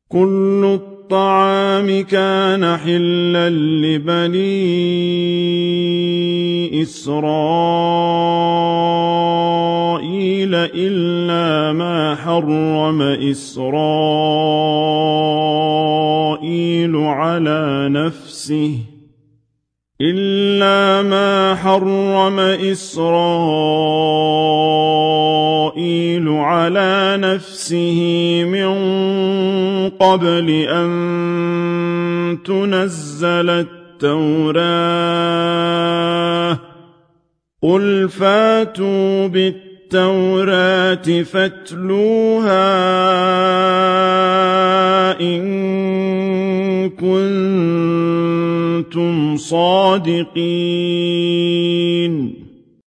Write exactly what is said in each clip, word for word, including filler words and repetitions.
كل الطعام كان حلا لبني إسرائيل إلا ما حرم إسرائيل على نفسه إلا ما حرم إسرائيل على نفسه من قبل أن تنزل التوراة قل فاتوا بالتوراة فاتلوها إن كنتم صادقين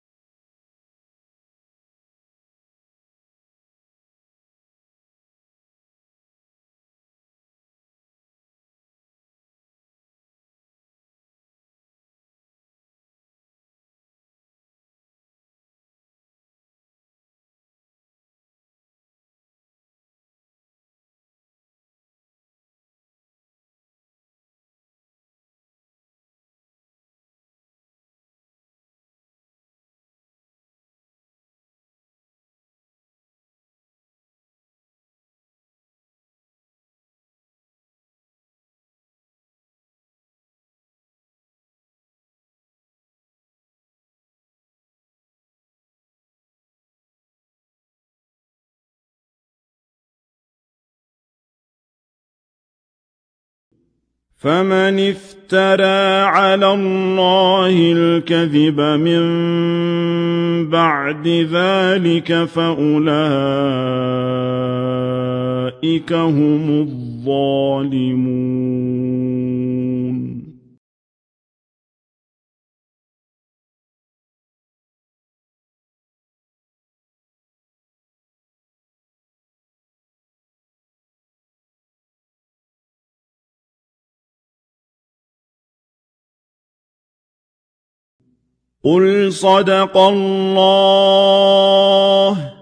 فمن افترى على الله الكذب من بعد ذلك فأولئك هم الظالمون قل صدق الله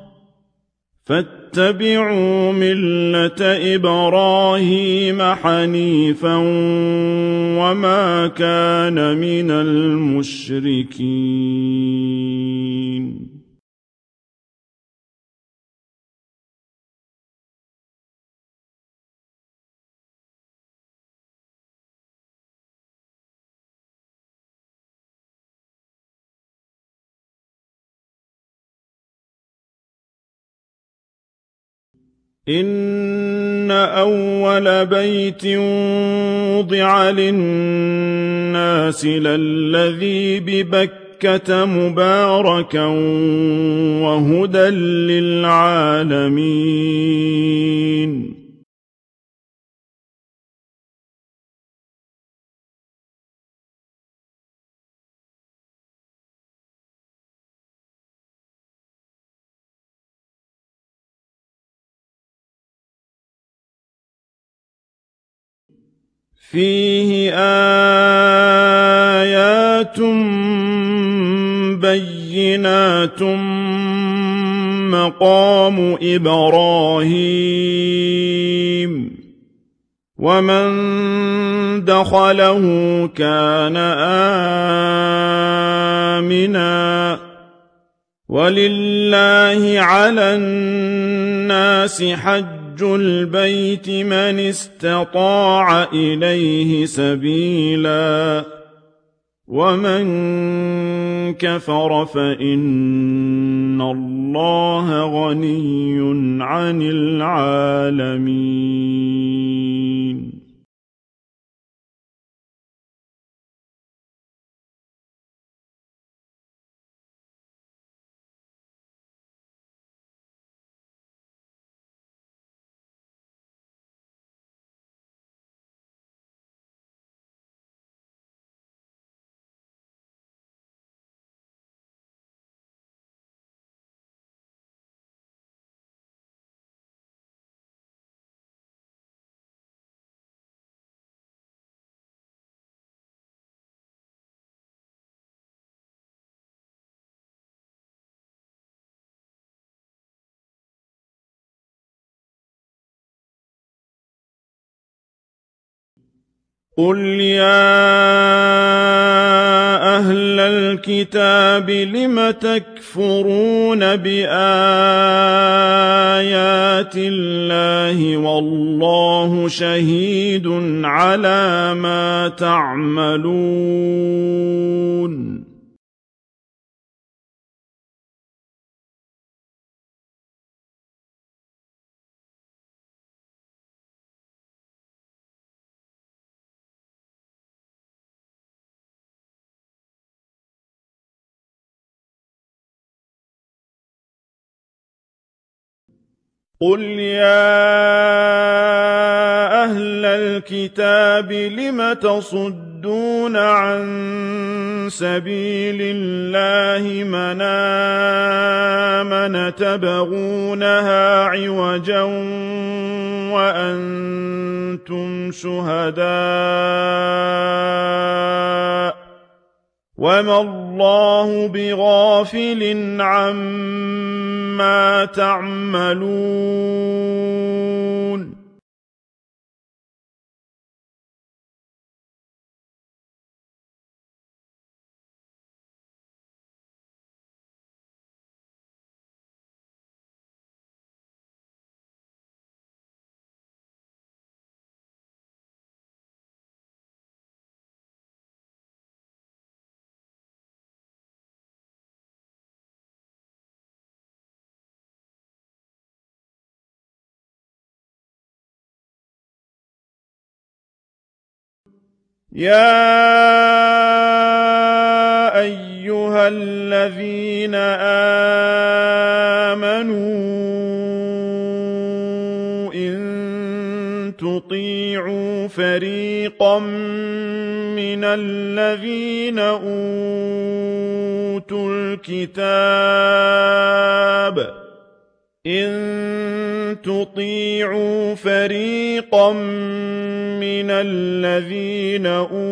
فاتبعوا ملة إبراهيم حنيفا وما كان من المشركين إن أول بيت وضع للناس للذي ببكة مباركا وهدى للعالمين فيه آيات بينات مقام إبراهيم ومن دخله كان آمنا ولله على الناس حج البيت من استطاع إليه سبيلا ومن كفر فإن الله غني عن العالمين قل يا أهل الكتاب لم تكفرون بآيات الله والله شهيد على ما تعملون قل يا أهل الكتاب لم تصدون عن سبيل الله من آمن تبغونها عوجا وأنتم شهداء وما الله بغافل عما تعملون يا أيها الذين آمنوا إن تطيعوا فريقا من الذين أوتوا الكتاب إن تطيعوا فريقا من الذين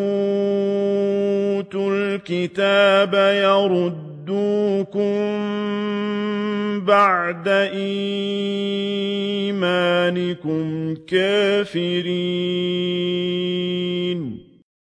أوتوا الكتاب يردوكم بعد إيمانكم كافرين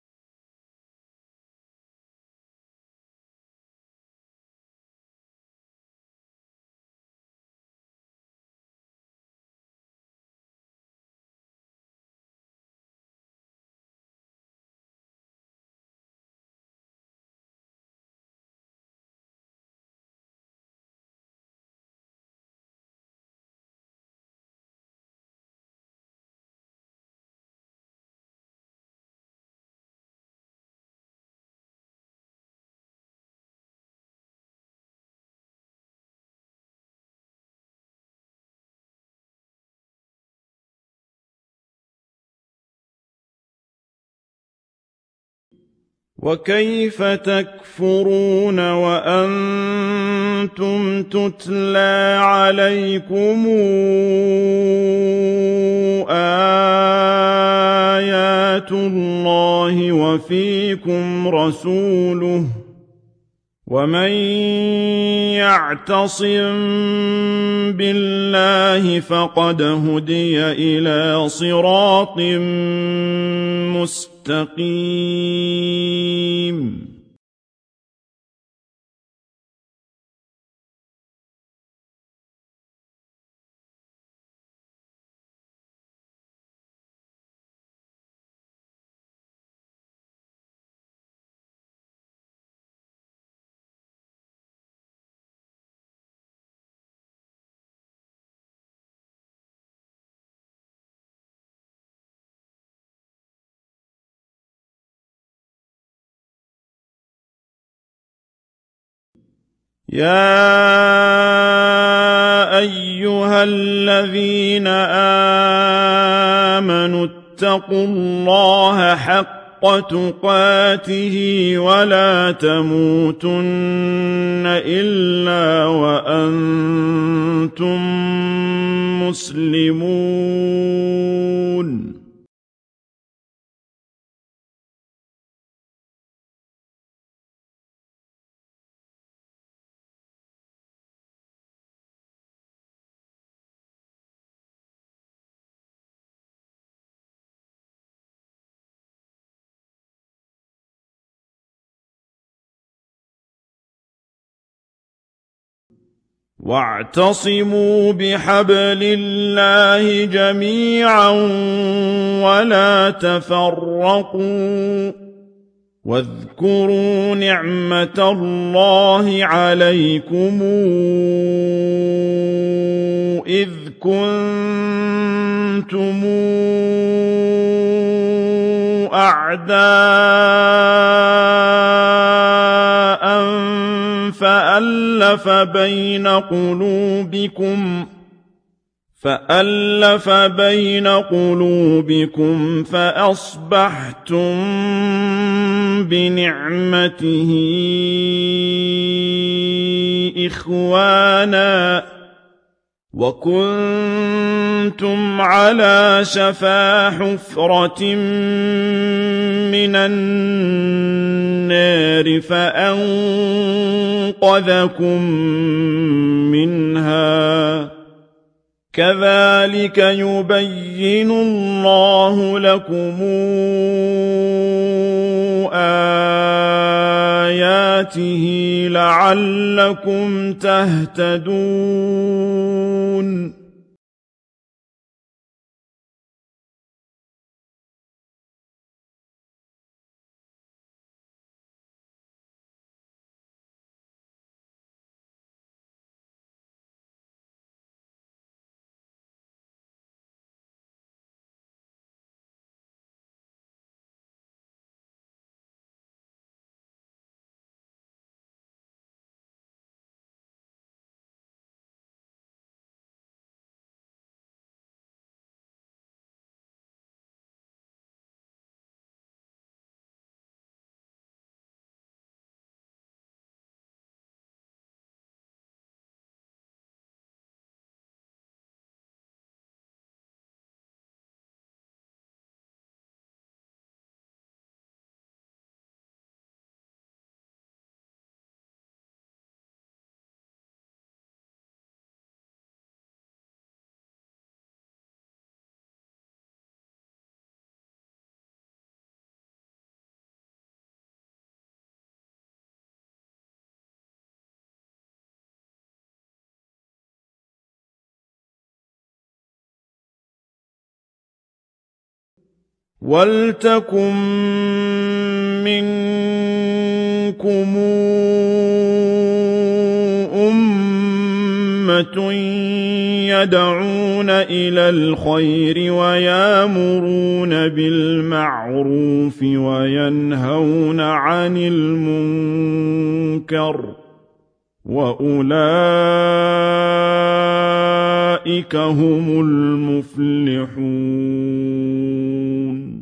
وكيف تكفرون وأنتم تتلى عليكم آيات الله وفيكم رسوله ومن يعتصم بالله فقد هدي إلى صراط مستقيم يا أيها الذين آمنوا اتقوا الله حق تقاته ولا تموتن إلا وأنتم مسلمون واعتصموا بحبل الله جميعا ولا تفرقوا واذكروا نعمة الله عليكم إذ كنتم أعداء فألف بين قلوبكم فألف بين قلوبكم فأصبحتم بنعمته إخوانا وكنتم على شفا حفرة من النار فأنقذكم منها كذلك يبين الله لكم آياته لعلكم تهتدون ولتكن منكم أمة يدعون إلى الخير ويامرون بالمعروف وينهون عن المنكر وأولئك هم المفلحون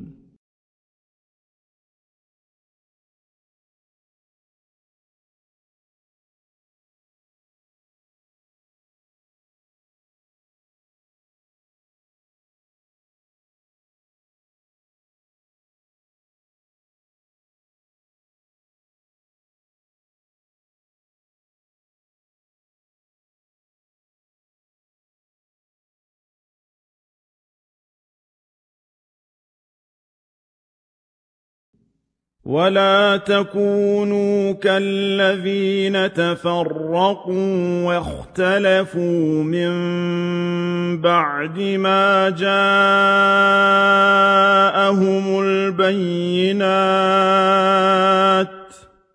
ولا تكونوا كالذين تفرقوا واختلفوا من بعد ما جاءهم البينات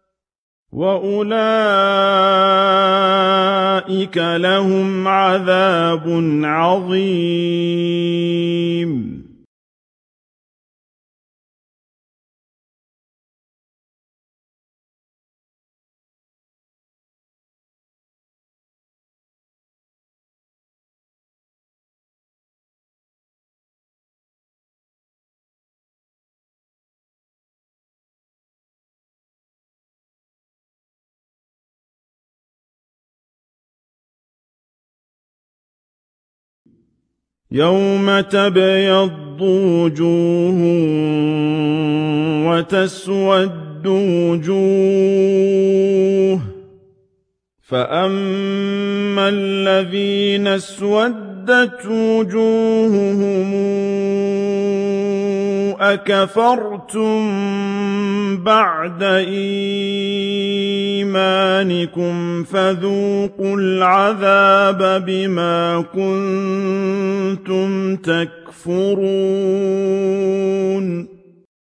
وأولئك لهم عذاب عظيم يوم تبيض وجوه وتسود وجوه فأما الذين اسودت وجوههم أكفرتم بعد إيمانكم فذوقوا العذاب بما كنتم تكفرون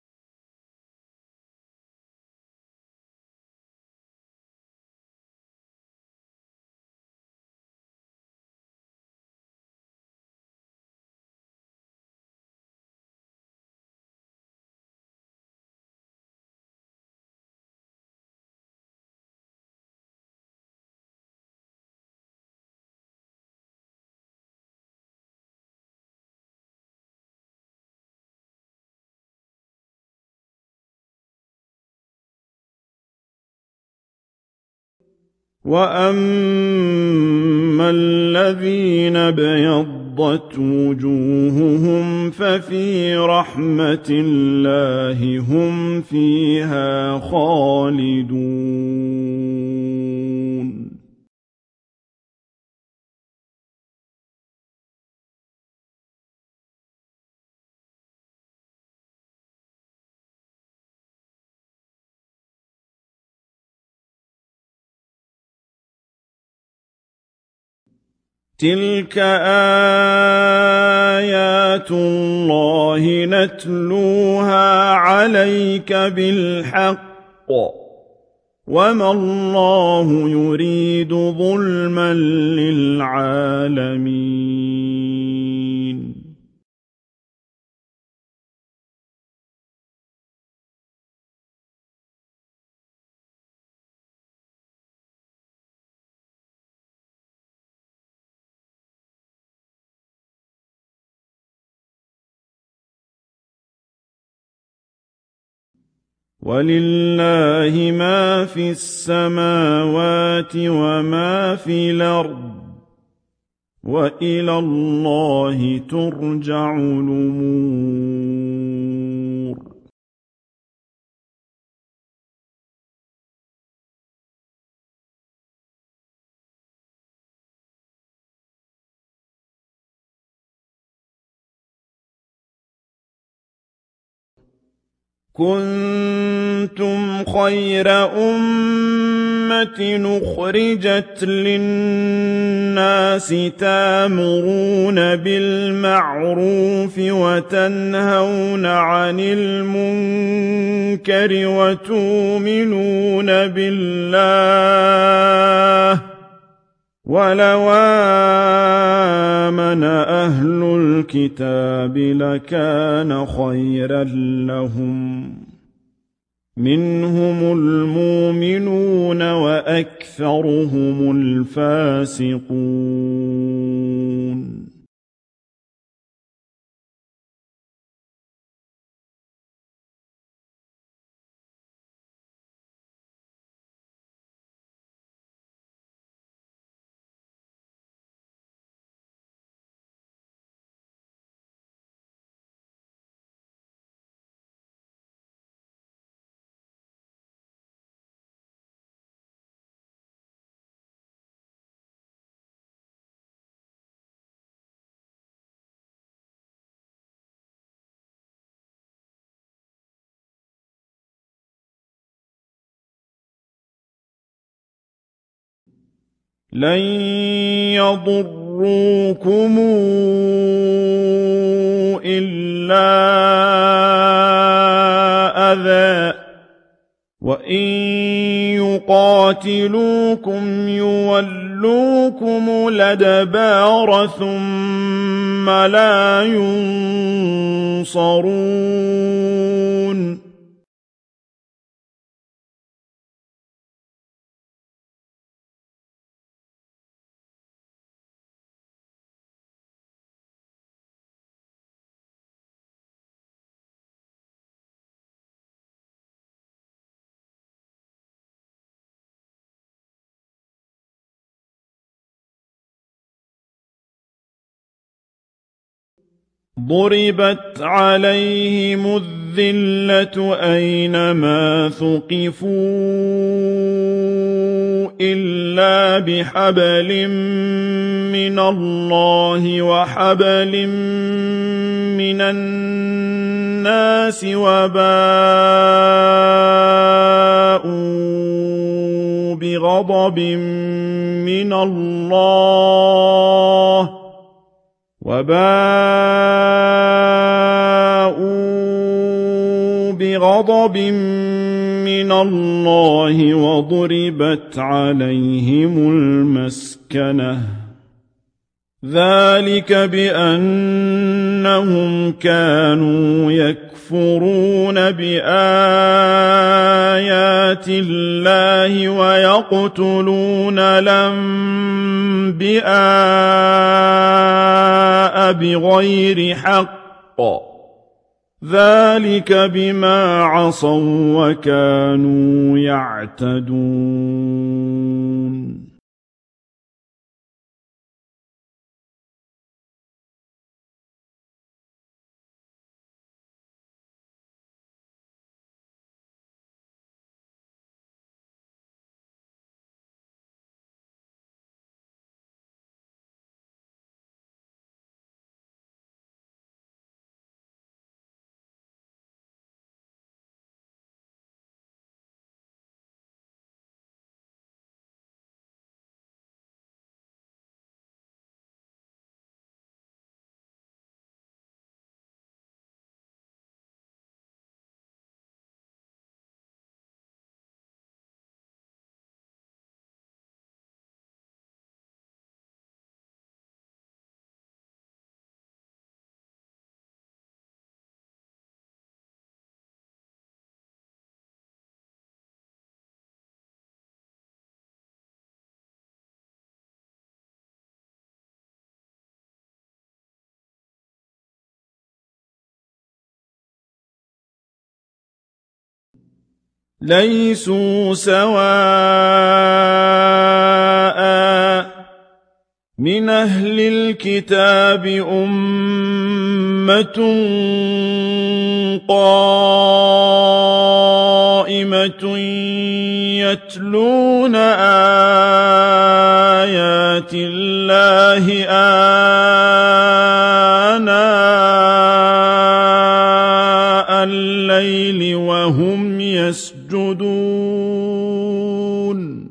وَأَمَّا الَّذِينَ ابْيَضَّتْ وُجُوهُهُمْ فَفِي رَحْمَةِ اللَّهِ هُمْ فِيهَا خَالِدُونَ تِلْكَ آيَاتُ اللَّهِ نَتْلُوهَا عَلَيْكَ بِالْحَقِّ ۚ وَمَا اللَّهُ يُرِيدُ ظُلْمًا لِّلْعَالَمِينَ وَلِلَّهِ مَا فِي السَّمَاوَاتِ وَمَا فِي الْأَرْضِ ۚ وَإِلَى اللَّهِ تُرْجَعُ الْأُمُورُ كُنتُمْ خَيْرَ أُمَّةٍ أُخْرِجَتْ لِلنَّاسِ تَأْمُرُونَ بِالْمَعْرُوفِ وَتَنْهَوْنَ عَنِ الْمُنكَرِ وَتُؤْمِنُونَ بِاللَّهِ ۗ وَلَوْ آمَنَ أَهْلُ الْكِتَابِ لَكَانَ خَيْرًا لَّهُم ۚ مِّنْهُمُ الْمُؤْمِنُونَ وَأَكْثَرُهُمُ الْفَاسِقُونَ لَن يَضُرُّوكُمْ إِلَّا أَذًى ۖ وَإِن يُقَاتِلُوكُمْ يُوَلُّوكُمُ الْأَدْبَارَ ثُمَّ لَا يُنصَرُونَ ضُرِبَتْ عَلَيْهِمُ الذِّلَّةُ أَيْنَمَا ثُقِفُوا إِلَّا بِحَبْلٍ مِّنَ اللَّهِ وَحَبْلٍ مِّنَ النَّاسِ وَبَاءُوا بِغَضَبٍ مِّنَ اللَّهِ وَبَاءُوا بِغَضَبٍ مِّنَ اللَّهِ وَضُرِبَتْ عَلَيْهِمُ الْمَسْكَنَةُ ۚ ذَٰلِكَ بِأَنَّهُمْ كَانُوا يَكْفُرُونَ بِآيَاتِ اللَّهِ وَيَقْتُلُونَ الْأَنبِيَاءَ بِغَيْرِ حَقٍّ ۚ ذَٰلِكَ بِمَا عَصَوا وَّكَانُوا يَعْتَدُونَ لَيْسُوا سَوَاءً ۗ مِّنْ أَهْلِ الْكِتَابِ أُمَّةٌ قَائِمَةٌ يَتْلُونَ آيَاتِ اللَّهِ آنَاءَ اللَّيْلِ وَهُمْ يَسْجُدُونَ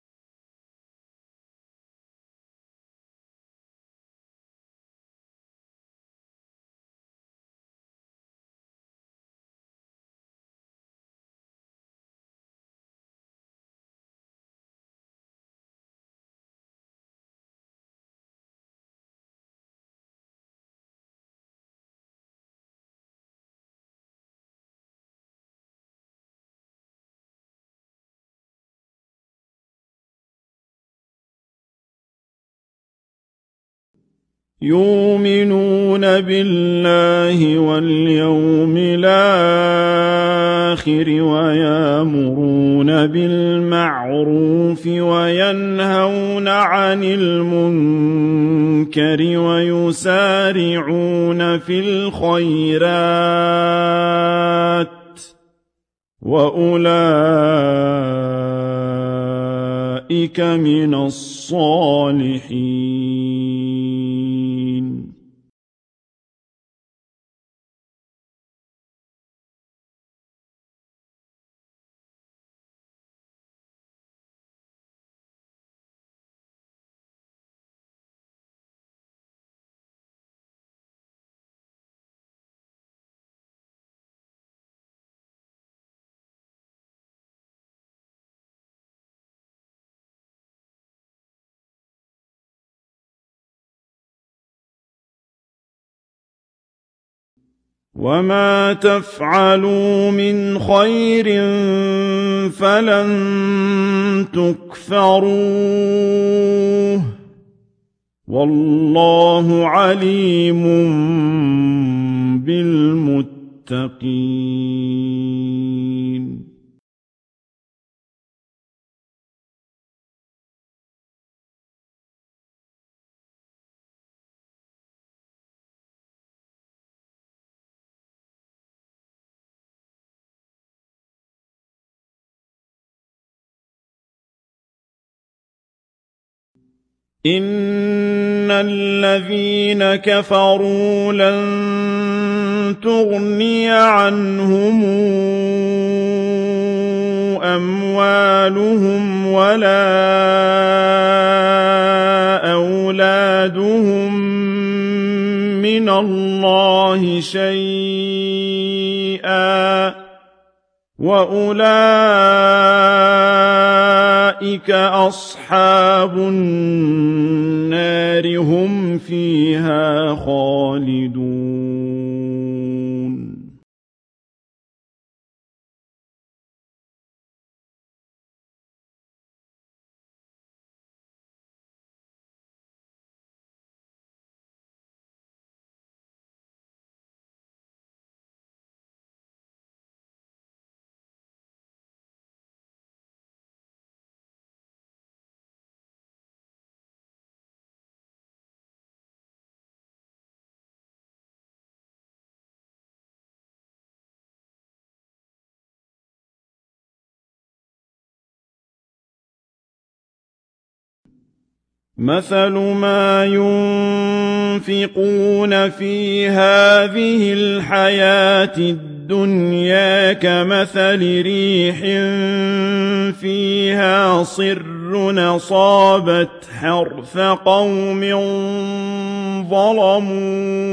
يُؤْمِنُونَ بِاللَّهِ وَالْيَوْمِ الْآخِرِ وَيَأْمُرُونَ بِالْمَعْرُوفِ وَيَنْهَوْنَ عَنِ الْمُنكَرِ وَيُسَارِعُونَ فِي الْخَيْرَاتِ وَأُولَٰئِكَ مِنَ الصَّالِحِينَ وَمَا تَفْعَلُوا مِنْ خَيْرٍ فَلَن تُكْفَرُوهُ ۗ وَاللَّهُ عَلِيمٌ بِالْمُتَّقِينَ إن الذين كفروا لن تغني عنهم أموالهم ولا أولادهم من الله شيئا وأولئك أصحاب النار هم فيها خالدون مثل ما ينفقون في هذه الحياة الدنيا كمثل ريح فيها صر أصابت حرث قوم ظلموا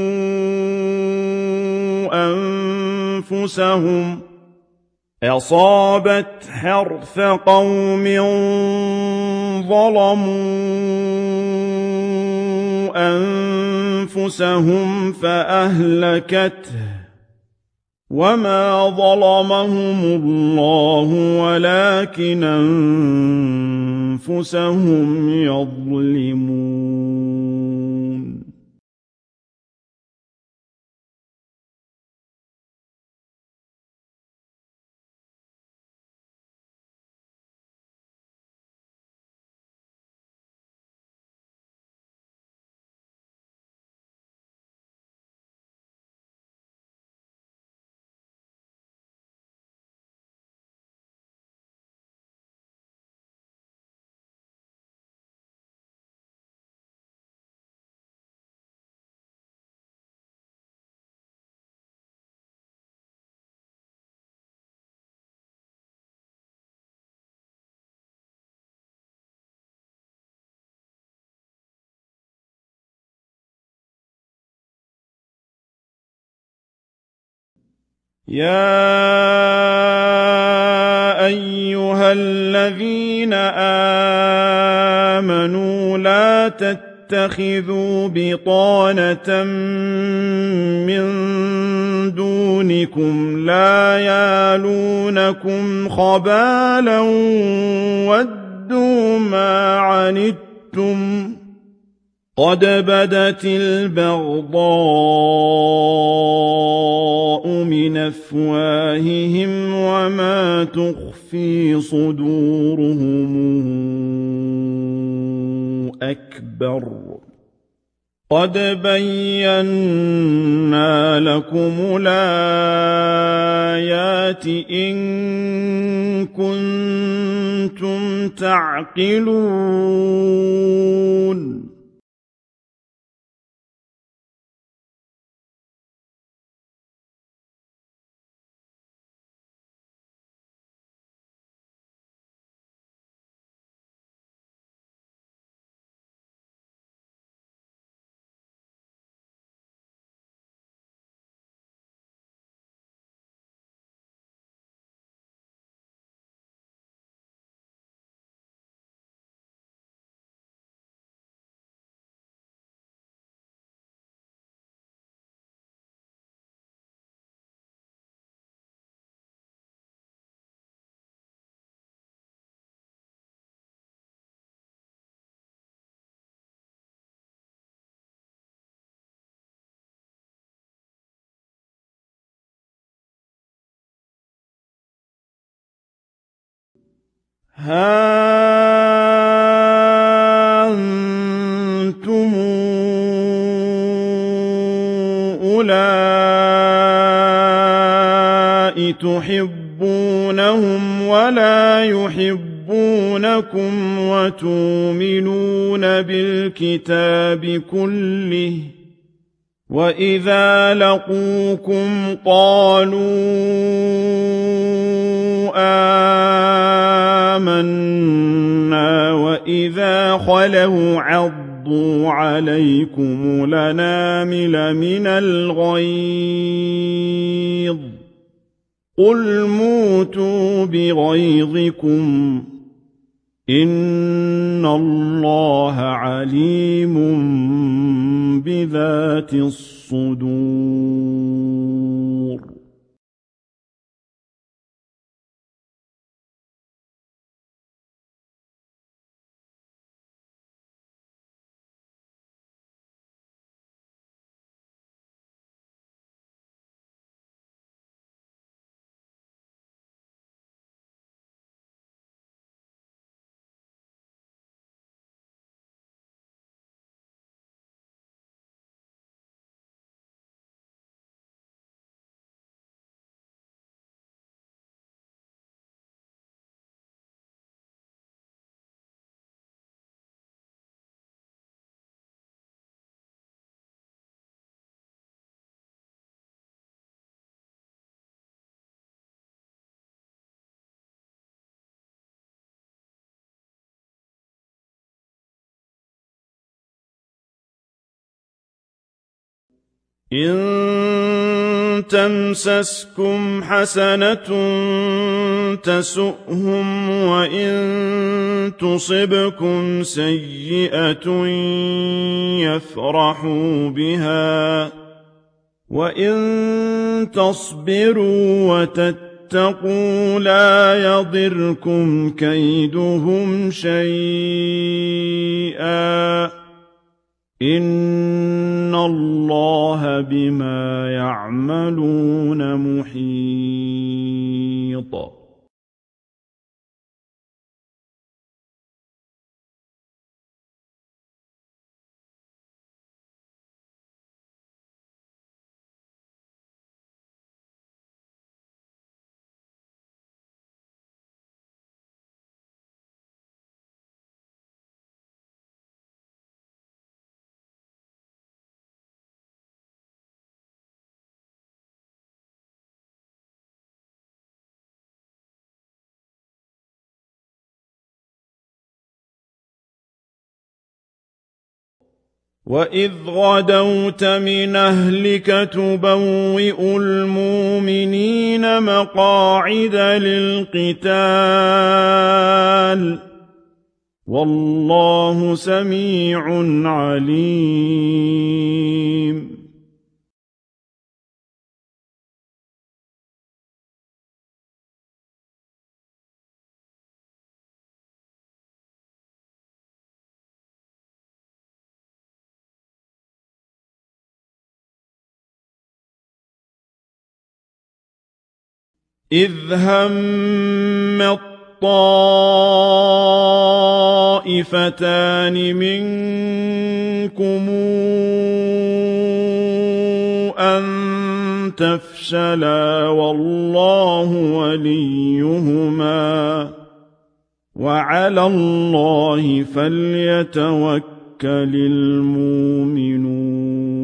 أنفسهم أصابت حرث قوم ظلموا أنفسهم فأهلكته وما ظلمهم الله ولكن أنفسهم يظلمون يا أيها الذين آمنوا لا تتخذوا بطانة من دونكم لا يالونكم خبالا ودوا ما عنتم قد بدت البغضاء من أفواههم وما تخفي صدورهم أكبر قد بينا لكم الآيات إن كنتم تعقلون ها أنتم أولئك تحبونهم ولا يحبونكم يحبونكم وتؤمنون بالكتاب كله وإذا لقوكم قالوا آمنا وإذا خلوا عضوا عليكم الأنامل من الغيظ قل موتوا بغيظكم إن الله عليم بذات الصدور إن تمسسكم حسنة تسؤهم وإن تصبكم سيئة يفرحوا بها وإن تصبروا وتتقوا لا يضركم كيدهم شيئا إن الله بما يعملون محيط وإذ غدوت من أهلك تبوئ المؤمنين مقاعد للقتال والله سميع عليم إذ هم الطائفتان منكم أن تفشلا والله وليهما وعلى الله فليتوكل المؤمنون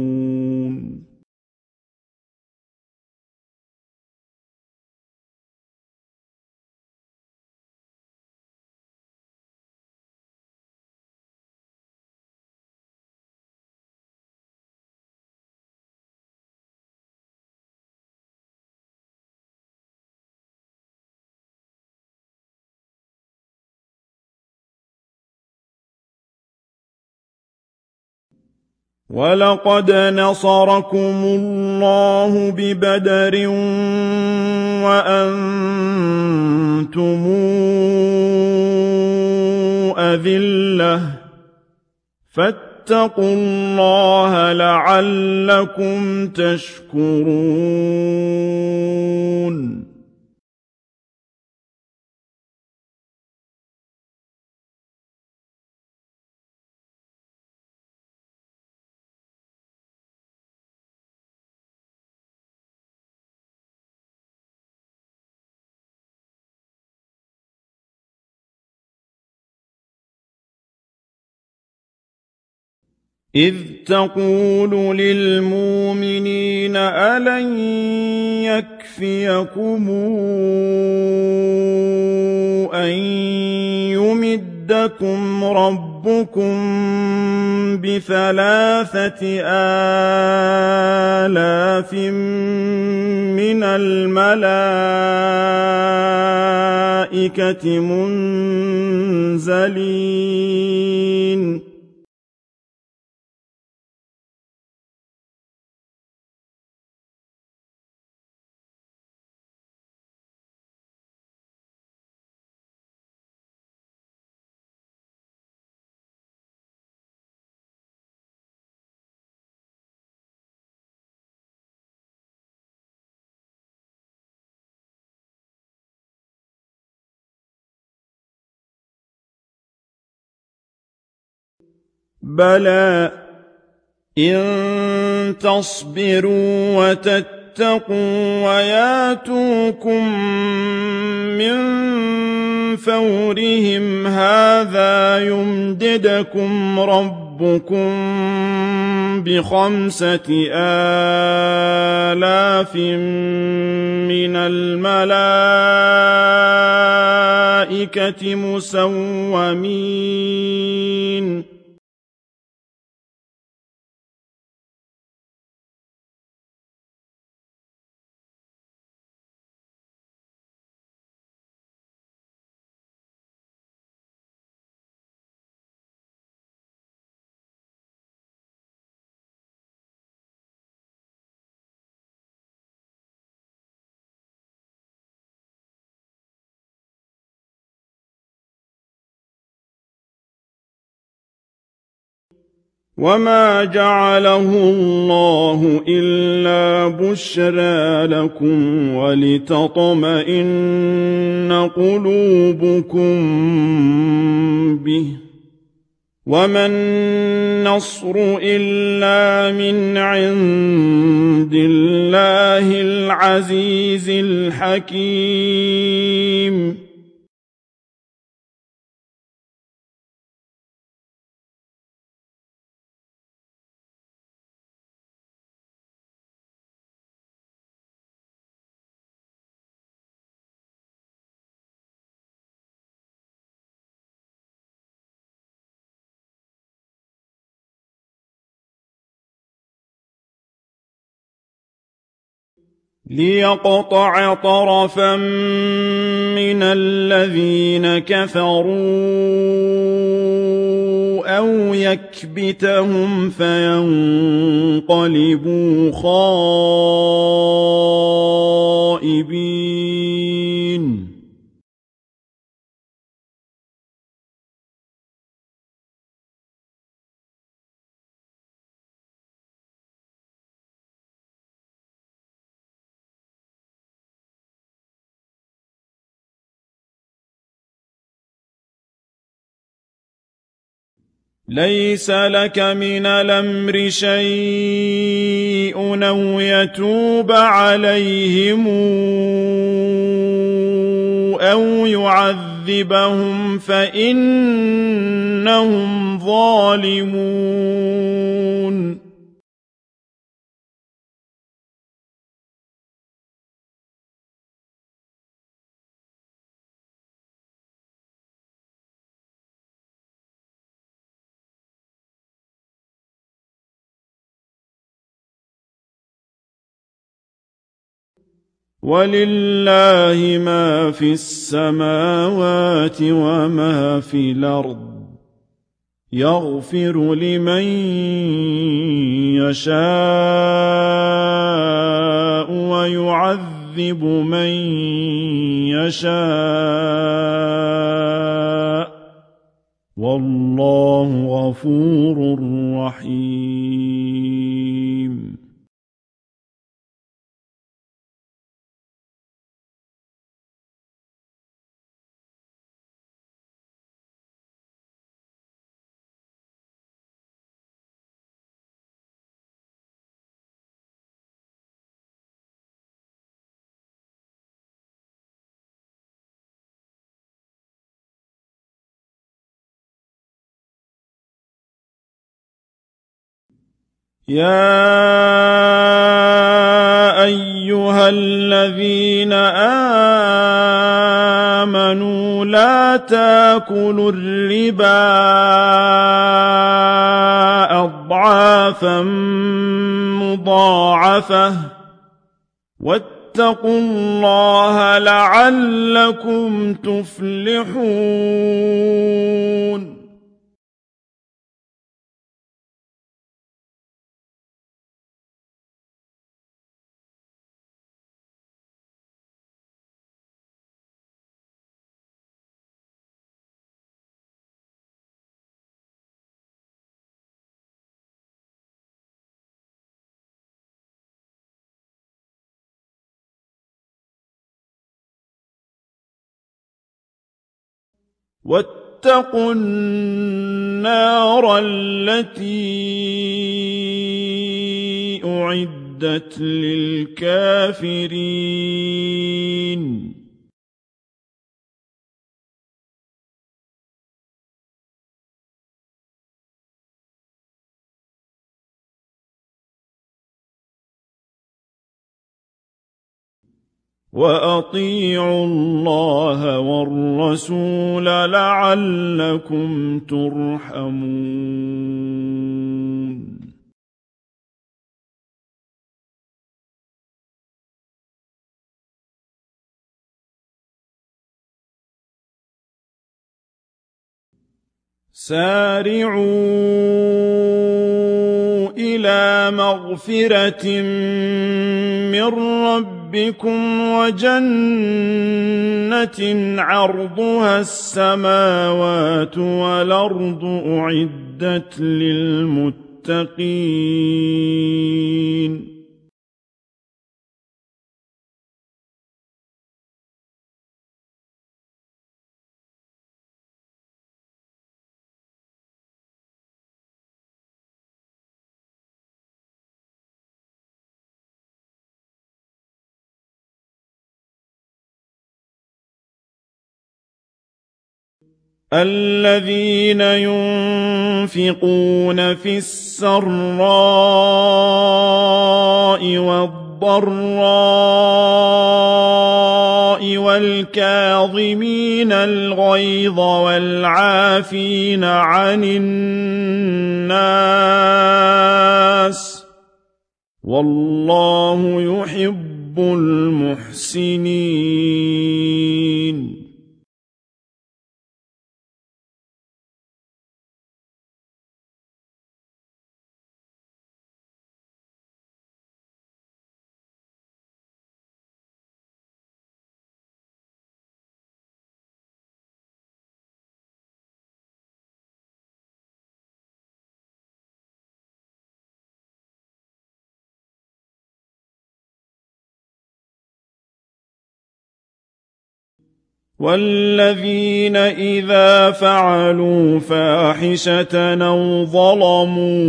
ولقد نصركم الله ببدر وأنتم أذلة فاتقوا الله لعلكم تشكرون إذ تقول للمؤمنين ألن يكفيكم أن يمدكم ربكم بثلاثة آلاف من الملائكة منزلين بلى إن تصبروا وتتقوا وياتوكم من فورهم هذا يمددكم ربكم بخمسة آلاف من الملائكة مسومين وما جعله الله إلا بشرى لكم ولتطمئن قلوبكم به وما النصر إلا من عند الله العزيز الحكيم ليقطع طرفا من الذين كفروا أو يكبتهم فينقلبوا خائبين ليس لك من الأمر شيء أو يتوب عليهم أو يعذبهم فإنهم ظالمون ولله ما في السماوات وما في الأرض يغفر لمن يشاء ويعذب من يشاء والله غفور رحيم يا أيها الذين آمنوا لا تاكلوا الربا أضعافا مضاعفة واتقوا الله لعلكم تفلحون. واتقوا النار التي أعدت للكافرين. وأطيعوا الله والرسول لعلكم ترحمون. سارعوا إلى مغفرة من ربكم وجنة عرضها السماوات والأرض أعدت للمتقين. الذين ينفقون في السراء والضراء والكاظمين الغيظ والعافين عن الناس والله يحب المحسنين. والذين إذا فعلوا فاحشة أو ظلموا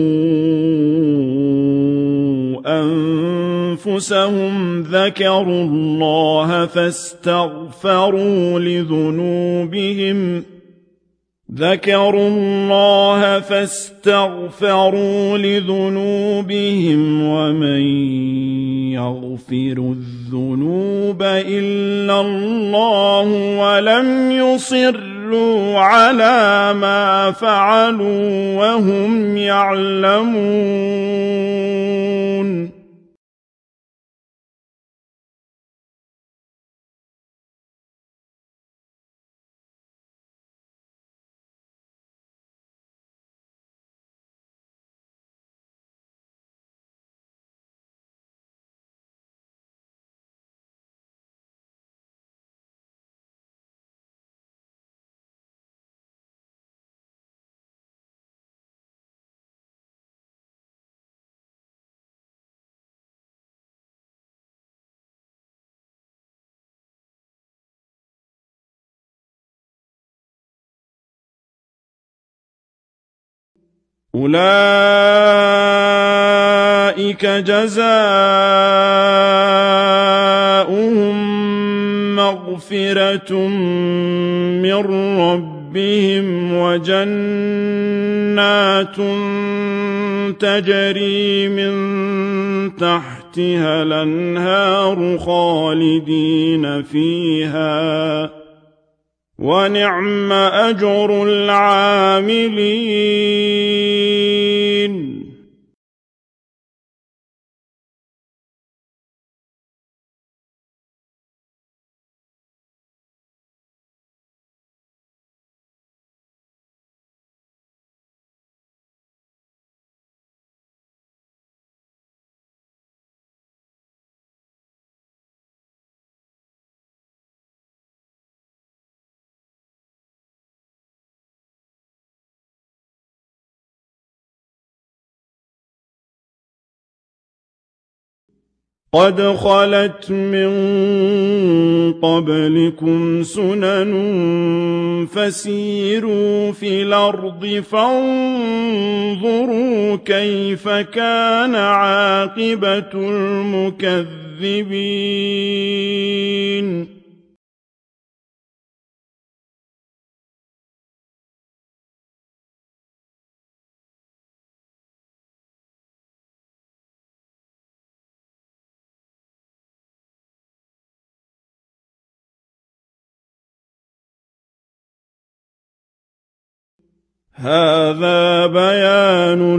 أنفسهم ذكروا الله فاستغفروا لذنوبهم ذكروا الله فاستغفروا لذنوبهم ومن يغفر الذنوب إلا الله ولم يصروا على ما فعلوا وهم يعلمون. أولئك جزاؤهم مغفرة من ربهم وجنة جنات تجري من تحتها الأنهار خالدين فيها ونعم أجر العاملين قد خلت من قبلكم سنن فسيروا في الأرض فانظروا كيف كان عاقبة المكذبين هذا بيان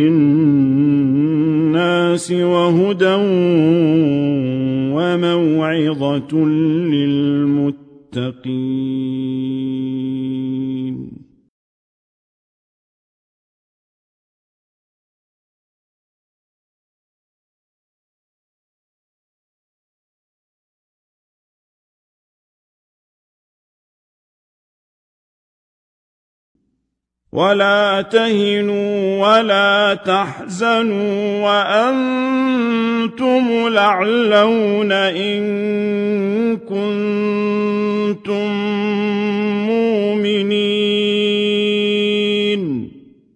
للناس وهدى وموعظة للمتقين ولا تهنوا ولا تحزنوا وأنتم الأعلون إن كنتم مؤمنين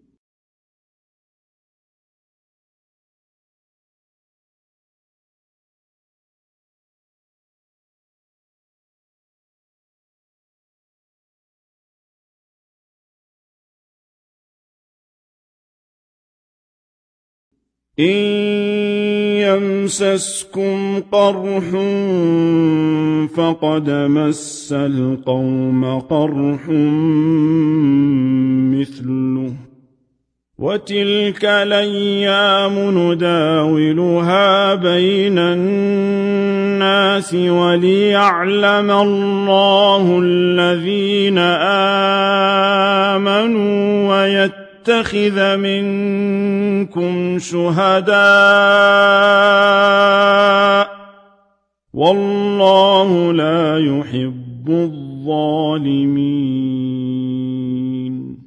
إن يمسسكم قرح فقد مس القوم قرح مثله وتلك الأيام نداولها بين الناس وليعلم الله الذين آمنوا ويتقون يتخذ منكم شهداء والله لا يحب الظالمين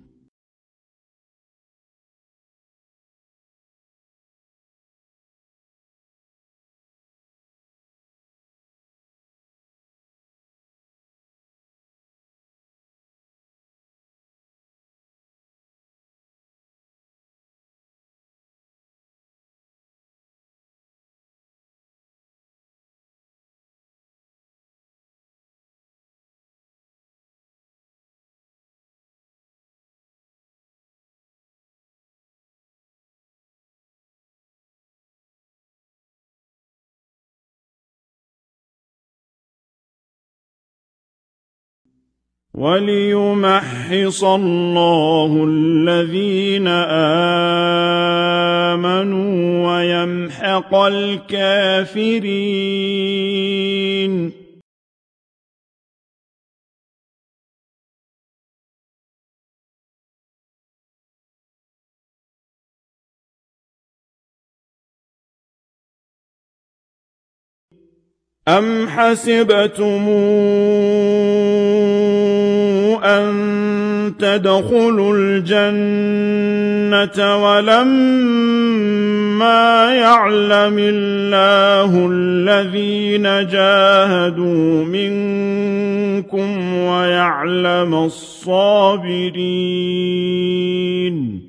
وليمحص الله الذين آمنوا ويمحق الكافرين أم حسبتم أن تدخلوا الجنة ولما يعلم الله الذين جاهدوا منكم ويعلم الصابرين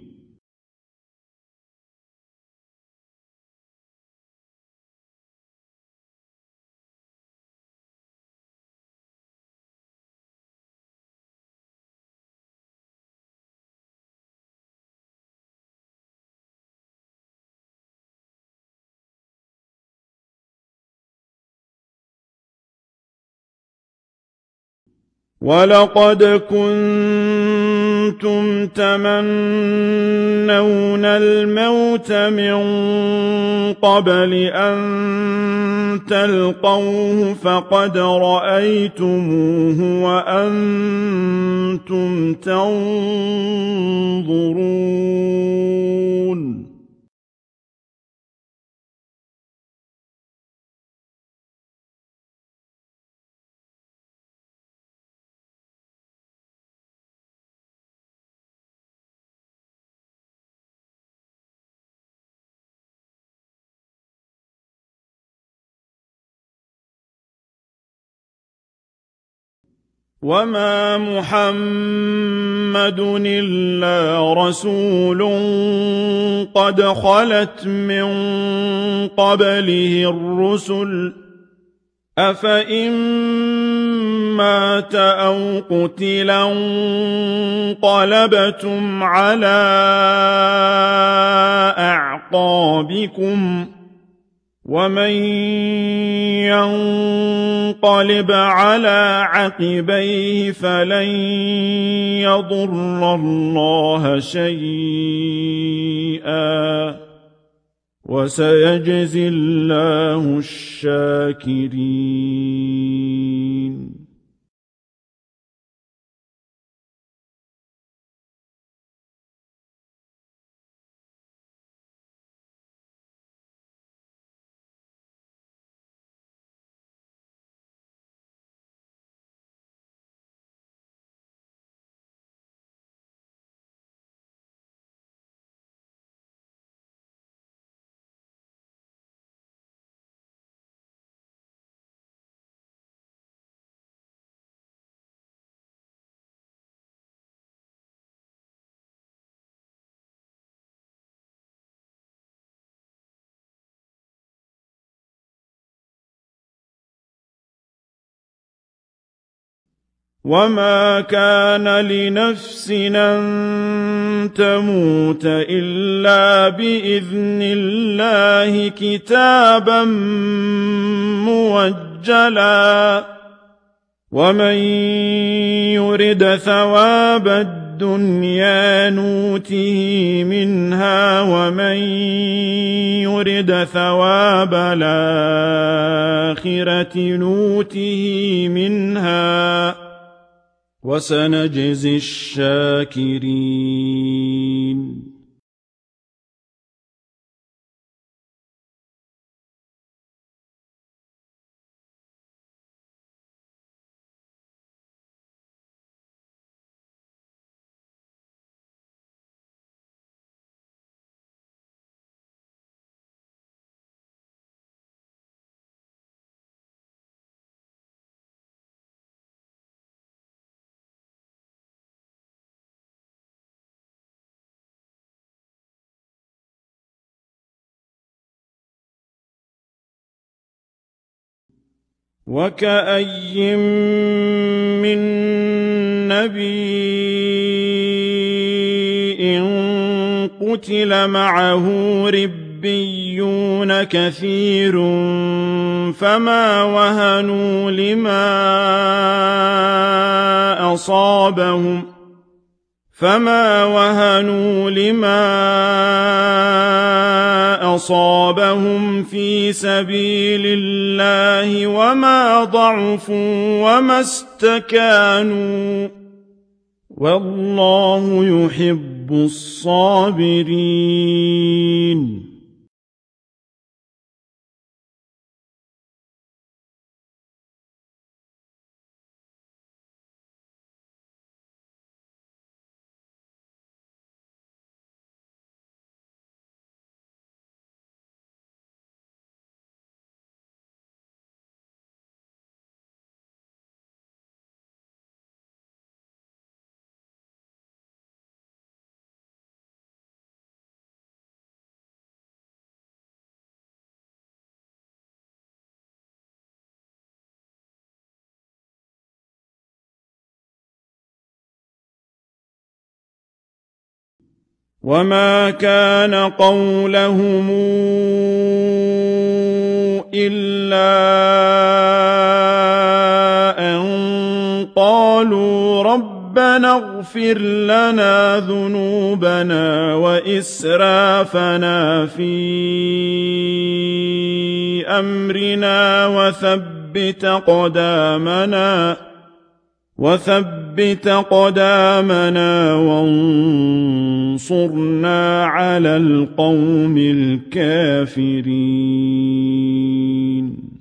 وَلَقَدْ كُنتُمْ تَمَنَّوْنَ الْمَوْتَ مِن قَبْلِ أَن تَلْقَوْهُ فَقَدْ رَأَيْتُمُوهُ وَأَنتُمْ تَنظُرُونَ وَمَا مُحَمَّدٌ إِلَّا رَسُولٌ قَدْ خَلَتْ مِن قَبْلِهِ الرُّسُلُ ۚ أَفَإِن مَّاتَ أَوْ قُتِلَ انقَلَبْتُمْ عَلَىٰ أَعْقَابِكُمْ ۚ وَمَن يَنقَلِبْ عَلَىٰ عَقِبَيْهِ فَلَن يَضُرَّ اللَّهَ شَيْئًا ۗ وَسَيَجْزِي اللَّهُ الشَّاكِرِينَ. وَمَا كَانَ لِنَفْسٍ أَن تَمُوتَ إِلَّا بِإِذْنِ اللَّهِ كِتَابًا مُّؤَجَّلًا ۗ وَمَن يُرِدْ ثَوَابَ الدُّنْيَا نُؤْتِهِ مِنْهَا وَمَن يُرِدْ ثَوَابَ الْآخِرَةِ نُؤْتِهِ مِنْهَا ۚ وَسَنَجْزِي الشَّاكِرِينَ. وَكَأَيِّن مِّن نَّبِيٍّ قُتِلَ مَعَهُ رِبِّيُّونَ كَثِيرٌ فَمَا وَهَنُوا لِمَا أَصَابَهُمْ فَمَا وَهَنُوا لِمَا أَصَابَهُمْ فِي سَبِيلِ اللَّهِ وَمَا ضَعُفُوا وَمَا اسْتَكَانُوا ۗ وَاللَّهُ يُحِبُّ الصَّابِرِينَ. وَمَا كَانَ قَوْلَهُمْ إِلَّا أَن قَالُوا قالوا ربنا اغفر لنا ذنوبنا وإسرافنا في أمرنا وثبت قدامنا وثبت قدامنا وانصرنا على القوم الكافرين.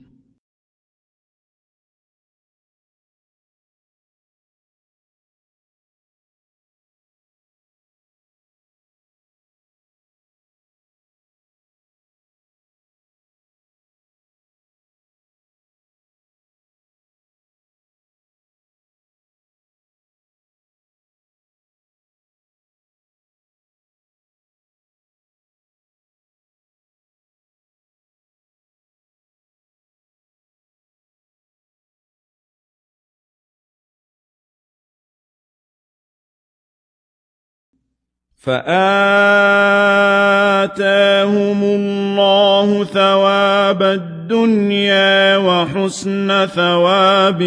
فآتاهم الله ثواب الدنيا وحسن ثواب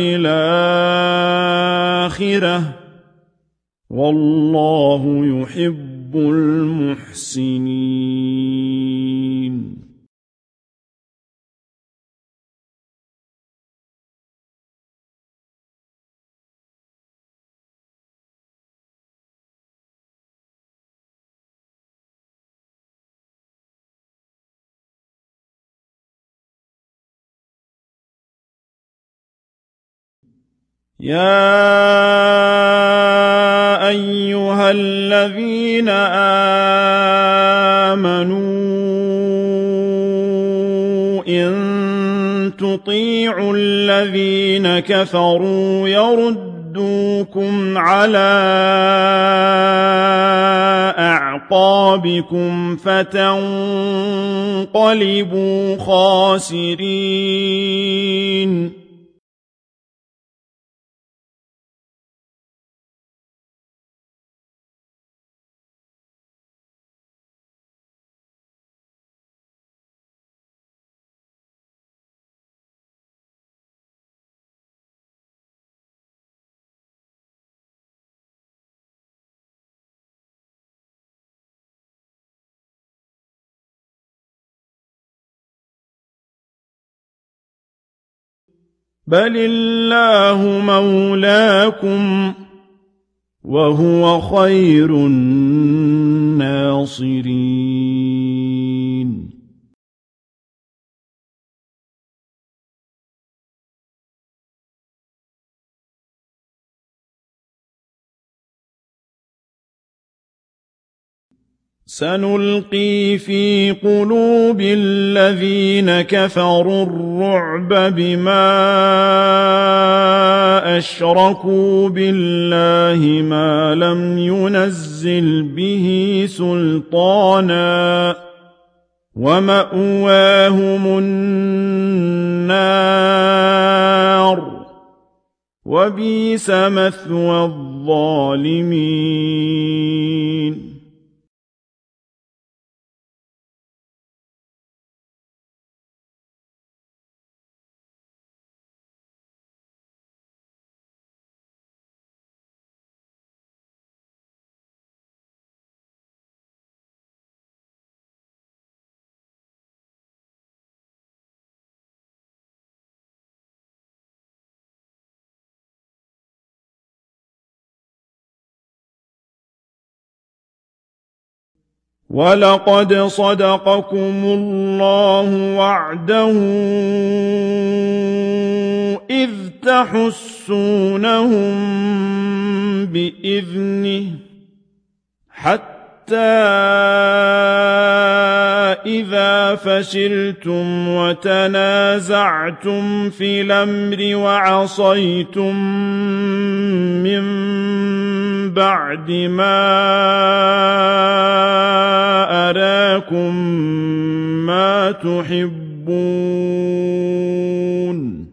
الآخرة والله يحب المحسنين. يا أيها الذين آمنوا إن تطيعوا الذين كفروا يردوكم على أعقابكم فتنقلبوا خاسرين. بل الله مولاكم وهو خير الناصرين. سنلقي في قلوب الذين كفروا الرعب بما أشركوا بالله ما لم ينزل به سلطانا ومأواهم النار وبئس مثوى الظالمين. ولقد صدقكم الله وعده إذ تحسونهم بإذنه حتى إذا فشلتم وتنازعتم في الأمر وعصيتم من بعد ما أراكم ما تحبون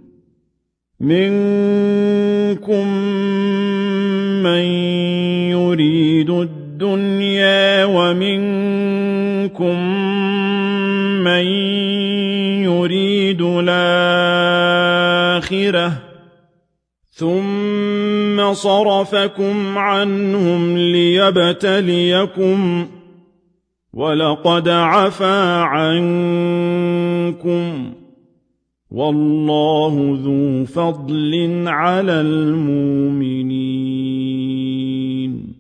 منكم من يريد الدنيا ومنكم من يريد الآخرة ثم صرفكم عنهم ليبتليكم ولقد عفا عنكم والله ذو فضل على المؤمنين.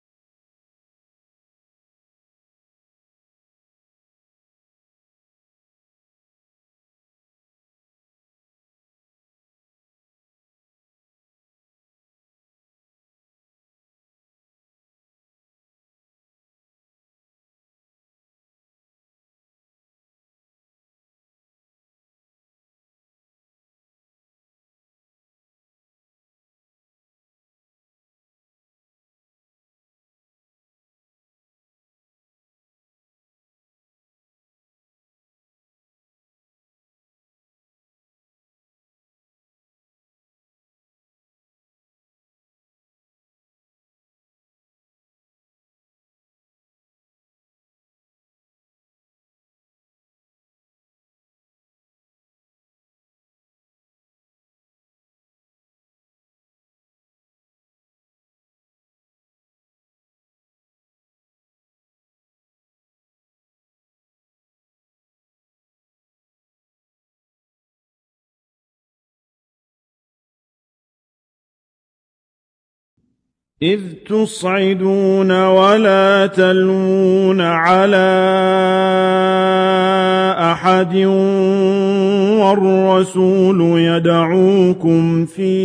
إذ تصعدون ولا تلوون على أحد والرسول يدعوكم في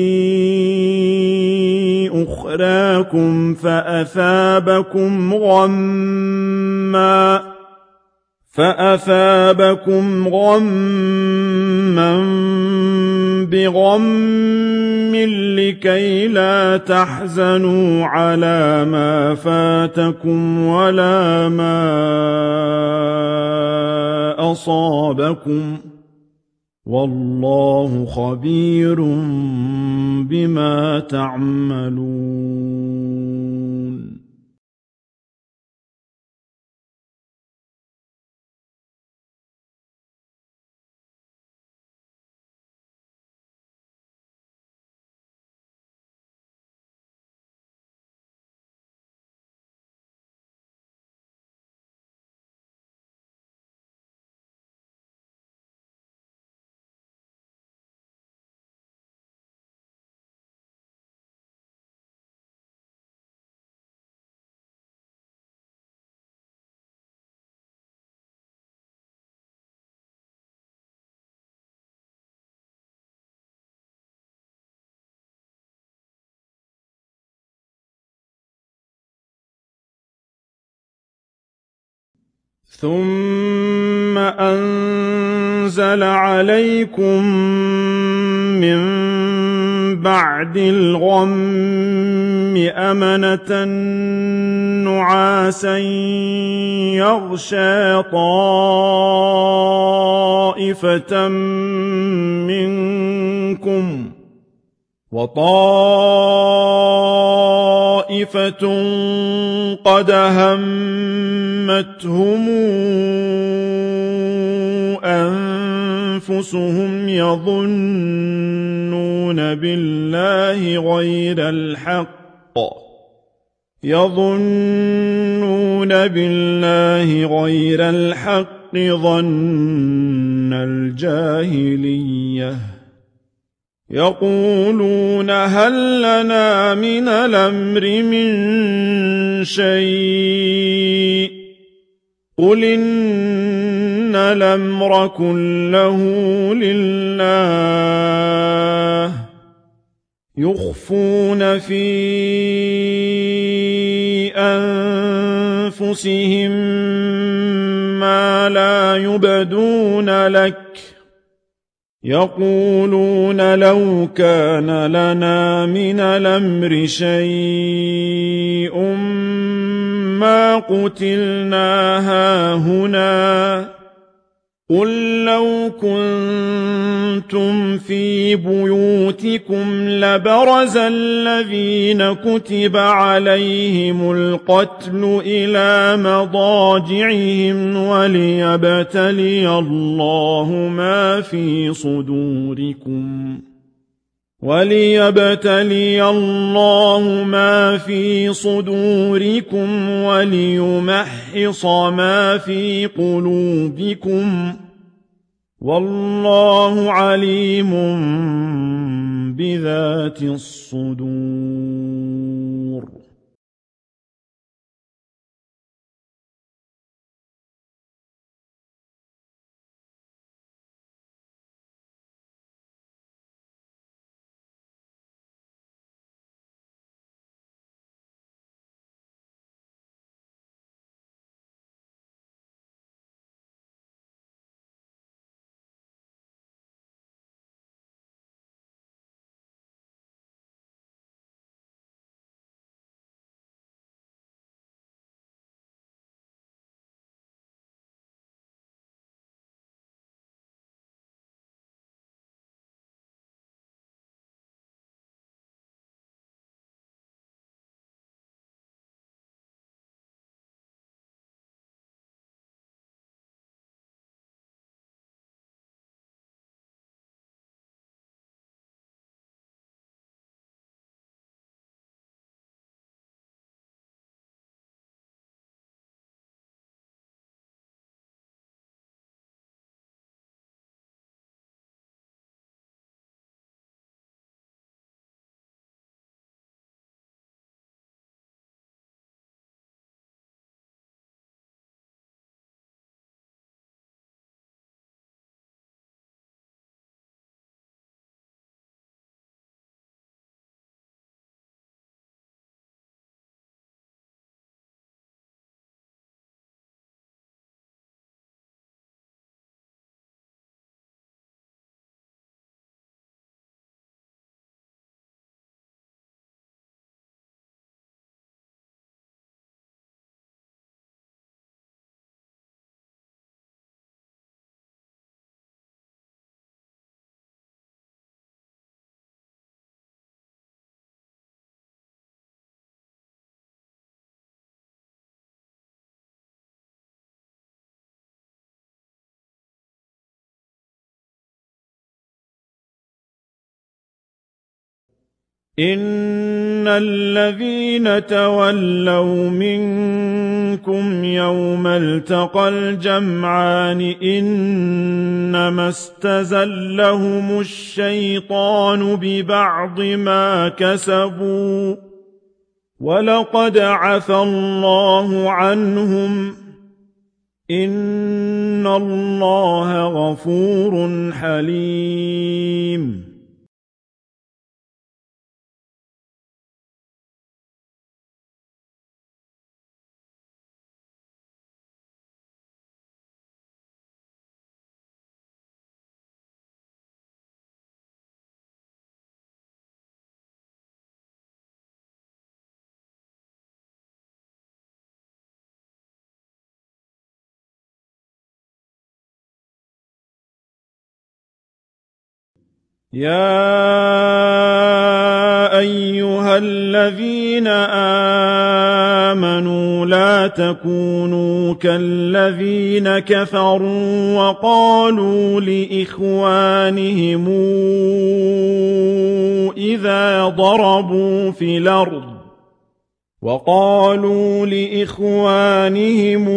أخراكم فأثابكم غمّا فأثابكم غمّا بغمٍّ لكي لا تحزنوا على ما فاتكم ولا ما أصابكم والله خبير بما تعملون. ثم أنزل عليكم من بعد الغم أمنة نعاسا يغشى طائفة منكم وطائفة قد همتهم أنفسهم يظنون بالله غير الحق يظنون بالله غير الحق ظن الجاهلية يقولون هل لنا من الأمر من شيء قل إن الأمر كله لله يخفون في أنفسهم ما لا يبدون لك يقولون لو كان لنا من الأمر شيء ما قتلنا هاهنا قل لو كنتم في بيوتكم لبرز الذين كتب عليهم القتل إلى مضاجعهم وليبتلي الله ما في صدوركم وَلِيَبْتَلِيَ اللَّهُ مَا فِي صُدُورِكُمْ وَلِيُمَحِّصَ مَا فِي قُلُوبِكُمْ ۗ وَاللَّهُ عَلِيمٌ بِذَاتِ الصُّدُورِ إِنَّ الَّذِينَ تَوَلَّوْا مِنكُمْ يَوْمَ الْتَقَى الْجَمْعَانِ إِنَّمَا اسْتَزَلَّهُمُ الشَّيْطَانُ بِبَعْضِ مَا كَسَبُوا ۖ وَلَقَدْ عَفَا اللَّهُ عَنْهُمْ ۗ إِنَّ اللَّهَ غَفُورٌ حَلِيمٌ يَا أَيُّهَا الَّذِينَ آمَنُوا لَا تَكُونُوا كَالَّذِينَ كَفَرُوا وَقَالُوا لِإِخْوَانِهِمْ إِذَا ضَرَبُوا فِي الْأَرْضِ وقالوا لإخوانهم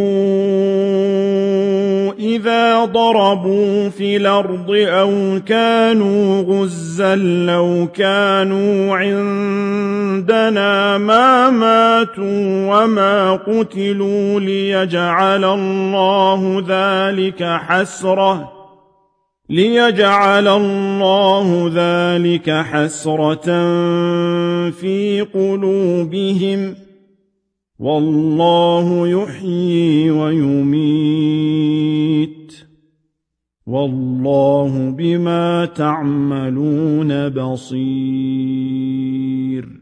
إذا ضربوا في الأرض أو كانوا غزا لو كانوا عندنا ما ماتوا وما قتلوا ليجعل الله ذلك حسرة ليجعل الله ذلك حسرة في قلوبهم والله يحيي ويميت والله بما تعملون بصير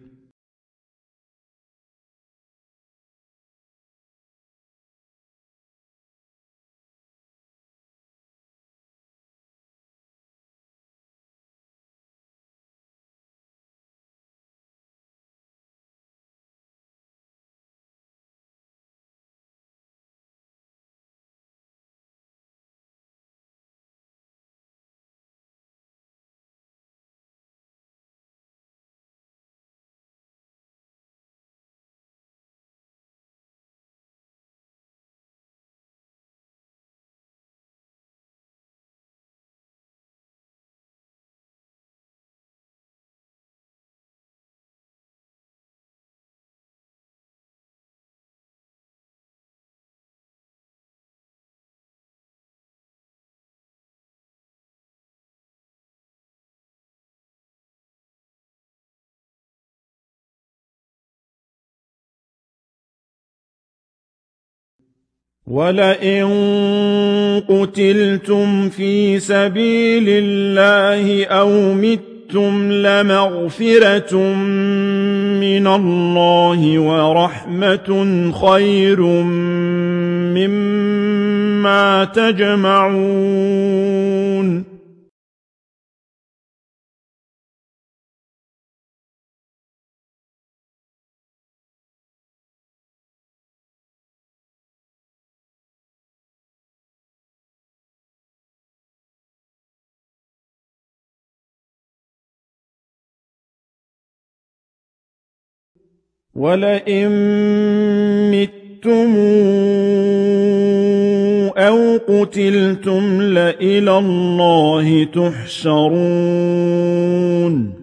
وَلَئِن قُتِلْتُمْ فِي سَبِيلِ اللَّهِ أَوْ مِتُّمْ لَمَغْفِرَةٌ مِّنَ اللَّهِ وَرَحْمَةٌ خَيْرٌ مِّمَّا تَجْمَعُونَ وَلَئِن مِّتُّمْ أَوْ قُتِلْتُمْ لَإِلَى اللَّهِ تُحْشَرُونَ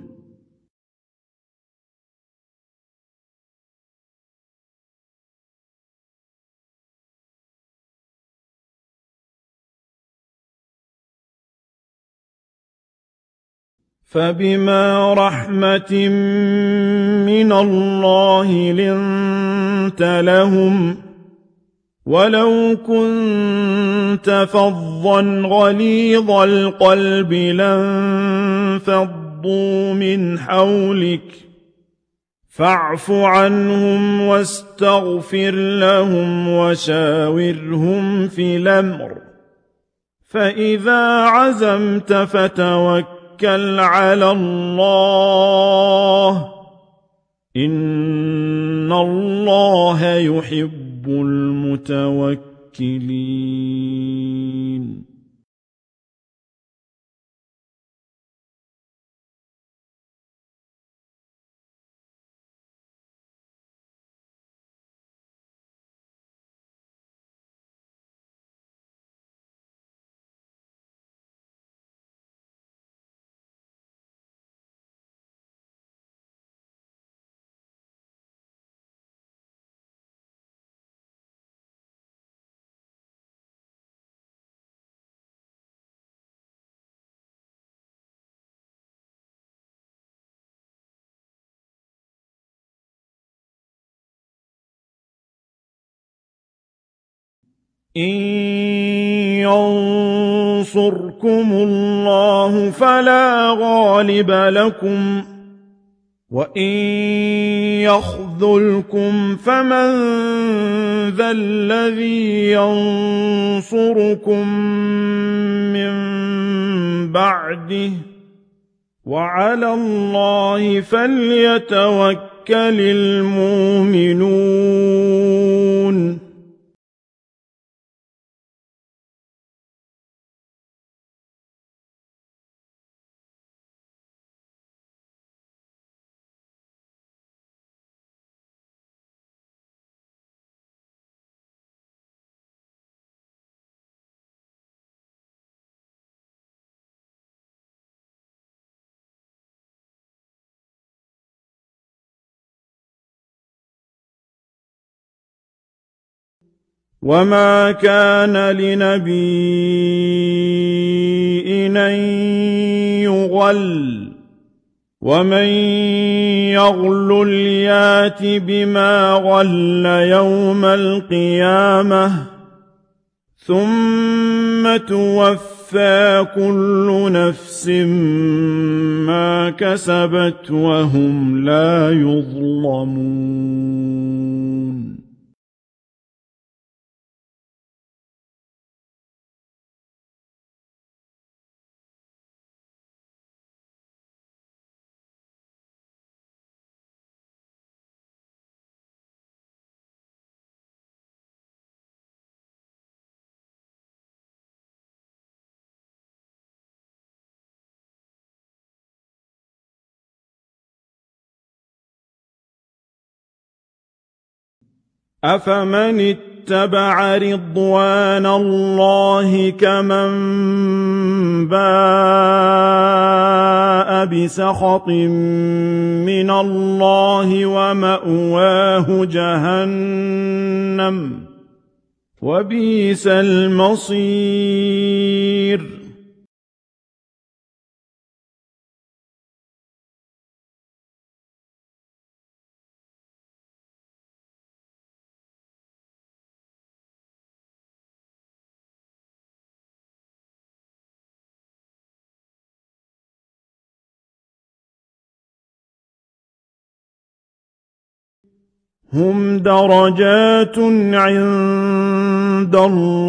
فَبِمَا رَحْمَةٍ مِّنَ اللَّهِ لِنتَ لَهُمْ وَلَوْ كُنتَ فَظًّا غَلِيظَ الْقَلْبِ لَانفَضُّوا مِنْ حَوْلِكَ فَاعْفُ عَنْهُمْ وَاسْتَغْفِرْ لَهُمْ وَشَاوِرْهُمْ فِي الْأَمْرِ فَإِذَا عَزَمْتَ فَتَوَكَّلْ عَلَى اللَّهِ إِنَّ اللَّهَ يُحِبُّ الْمُتَوَكِّلِينَ إِن يَنصُرْكُمُ اللَّهُ فَلَا غَالِبَ لَكُمْ وَإِن يَخْذُلْكُمْ فَمَن ذَا الَّذِي يَنصُرُكُم مِّن بَعْدِهِ ۗ وَعَلَى اللَّهِ فَلْيَتَوَكَّلِ الْمُؤْمِنُونَ وَمَا كَانَ لِنَبِيٍّ أَن يُغَلَّ وَمَن يَغْلُلْ يَأْتِ بِمَا غَلَّ يَوْمَ الْقِيَامَةِ ثُمَّ تُوَفَّىٰ كُلُّ نَفْسٍ مَّا كَسَبَتْ وَهُمْ لَا يُظْلَمُونَ أَفَمَنِ اتَّبَعَ رِضْوَانَ اللَّهِ كَمَن بَاءَ بِسَخَطٍ مِّنَ اللَّهِ وَمَأْوَاهُ جَهَنَّمُ ۖ وَبِئْسَ الْمَصِيرُ هم درجات عند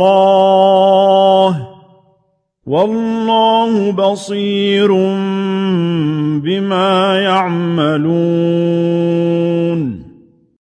الله والله بصير بما يعملون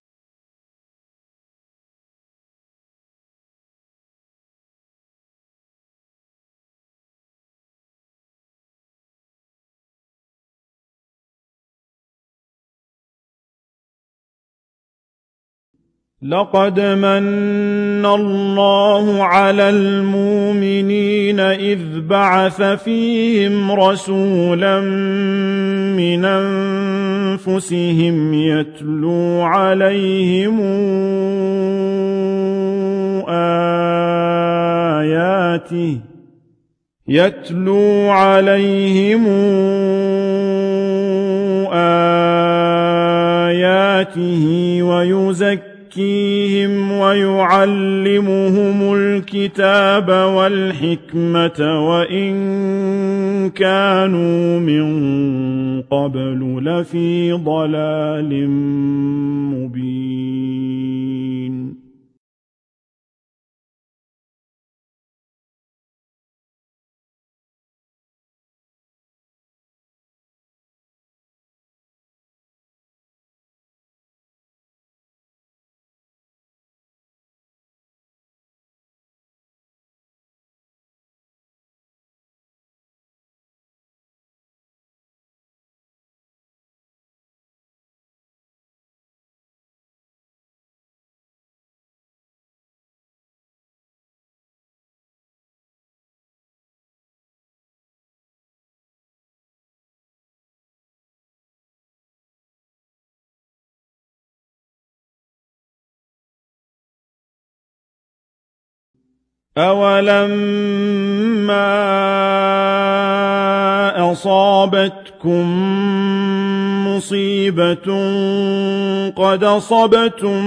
لقد من الله على المؤمنين إذ بعث فيهم رسولا من أنفسهم يتلو عليهم آياته يتلو عليهم آياته ويزكيهم ويعلمهم الكتاب والحكمة وإن كانوا من قبل لفي ضلال مبين أولما أصابتكم مصيبة قد أصبتم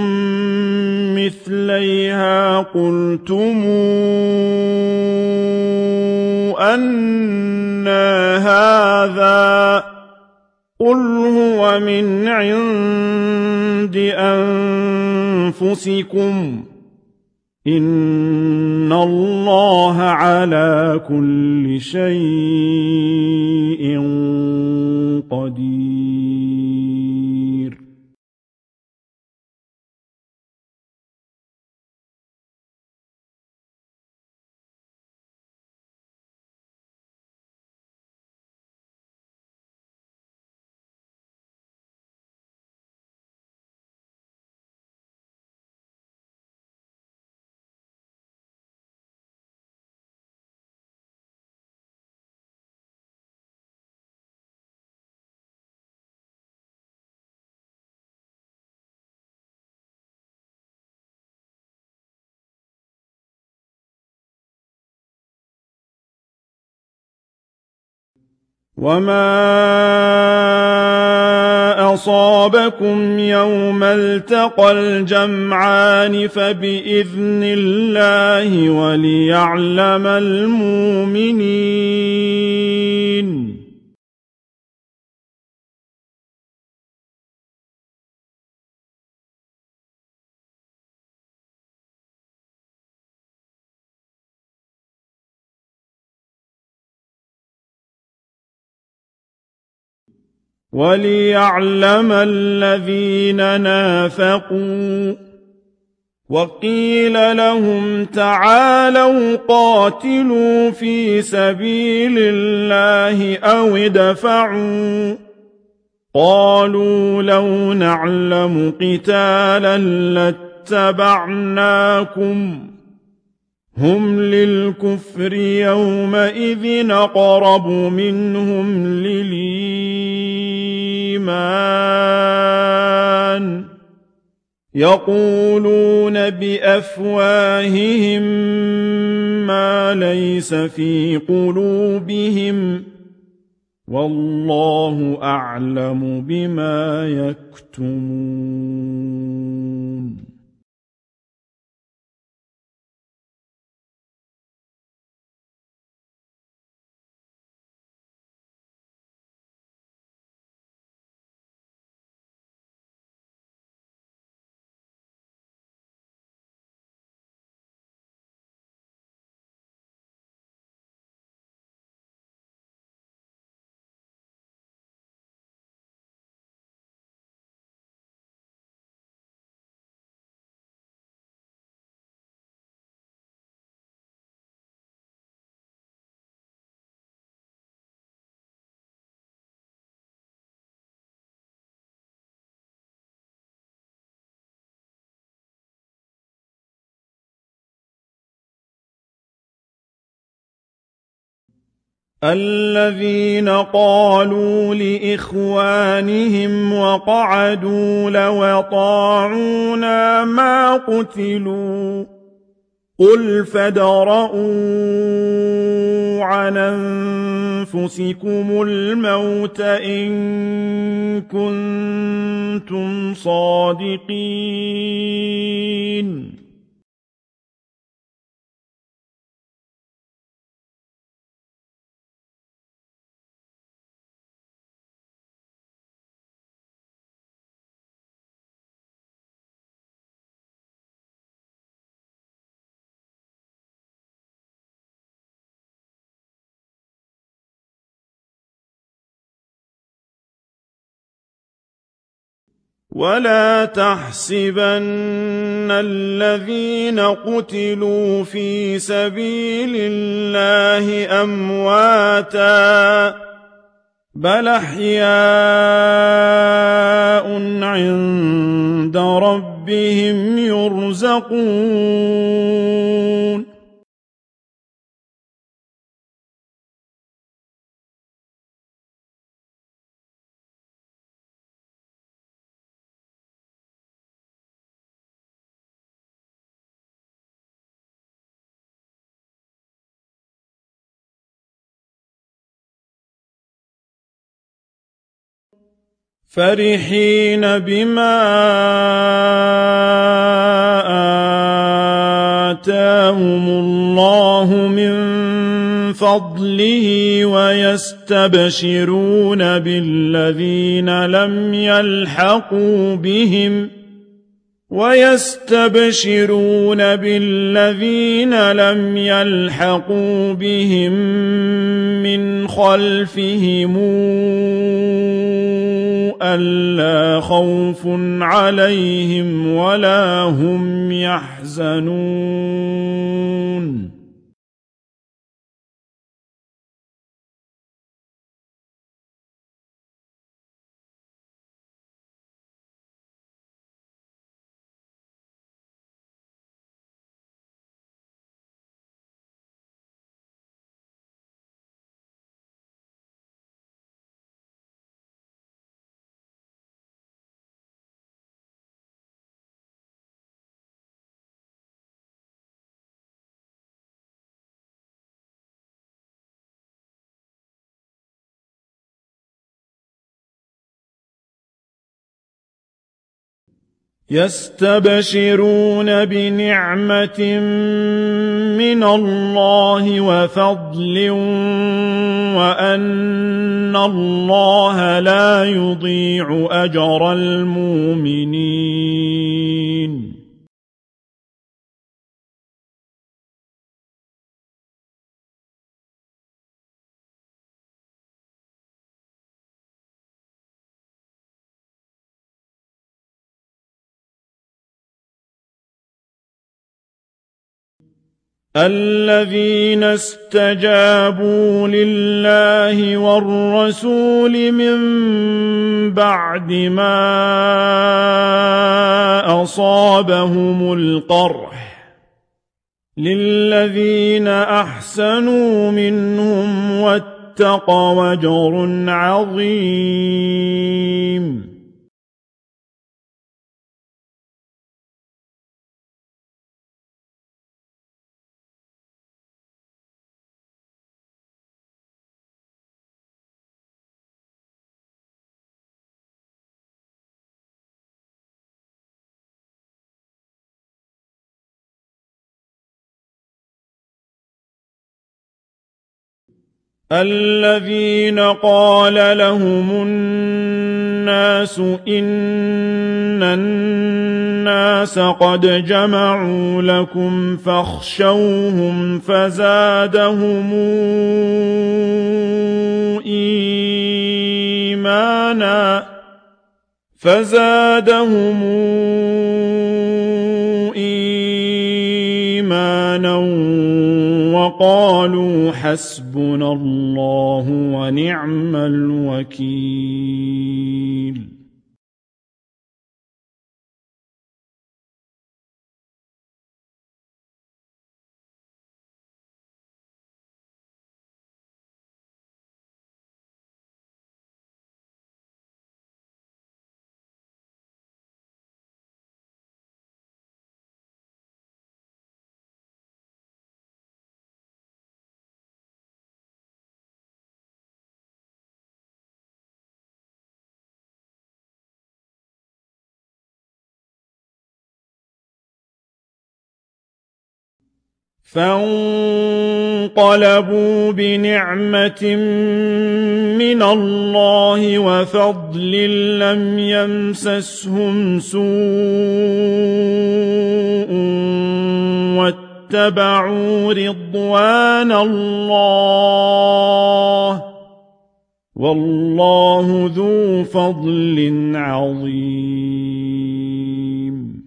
مثليها قلتم أنى هذا قل هو من عند أنفسكم إن الله على كل شيء قدير وما أصابكم يوم التقى الجمعان فبإذن الله وليعلم المؤمنين وليعلم الذين نافقوا وقيل لهم تعالوا قاتلوا في سبيل الله أو ادفعوا قالوا لو نعلم قتالا لاتبعناكم هم للكفر يومئذ أقرب منهم للإيمان يقولون بأفواههم ما ليس في قلوبهم والله أعلم بما يكتمون الذين قالوا لإخوانهم وقعدوا لو أطاعونا ما قتلوا قل فادرءوا عن أنفسكم الموت إن كنتم صادقين. ولا تحسبن الذين قتلوا في سبيل الله أمواتا بل أحياء عند ربهم يرزقون. فرحين بما آتاهم الله من فضله ويستبشرون بالذين لم يلحقوا بهم ويستبشرون بالذين لم يلحقوا بهم من خلفهم ألا خوف عليهم ولا هم يحزنون. يستبشرون بنعمة من الله وفضل وأن الله لا يضيع أجر المؤمنين. الذين استجابوا لله والرسول من بعد ما أصابهم القرح للذين أحسنوا منهم واتقوا أجر عظيم. الذين قال لهم الناس إن الناس قد جمعوا لكم فاخشوهم فزادهم إيمانا فزادهم إيمانا وقالوا حسبنا الله ونعم الوكيل. فانقلبوا بنعمة من الله وفضل لم يمسسهم سوء واتبعوا رضوان الله والله ذو فضل عظيم.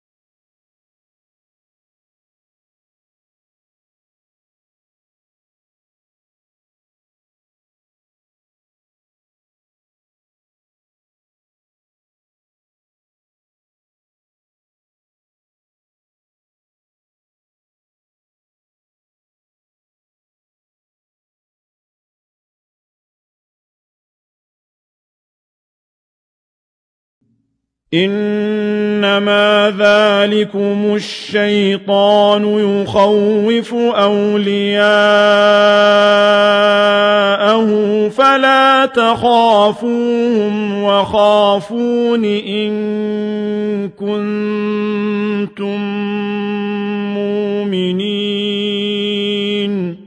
إنما ذلكم الشيطان يخوف أولياءه فلا تخافوهم وخافون إن كنتم مؤمنين.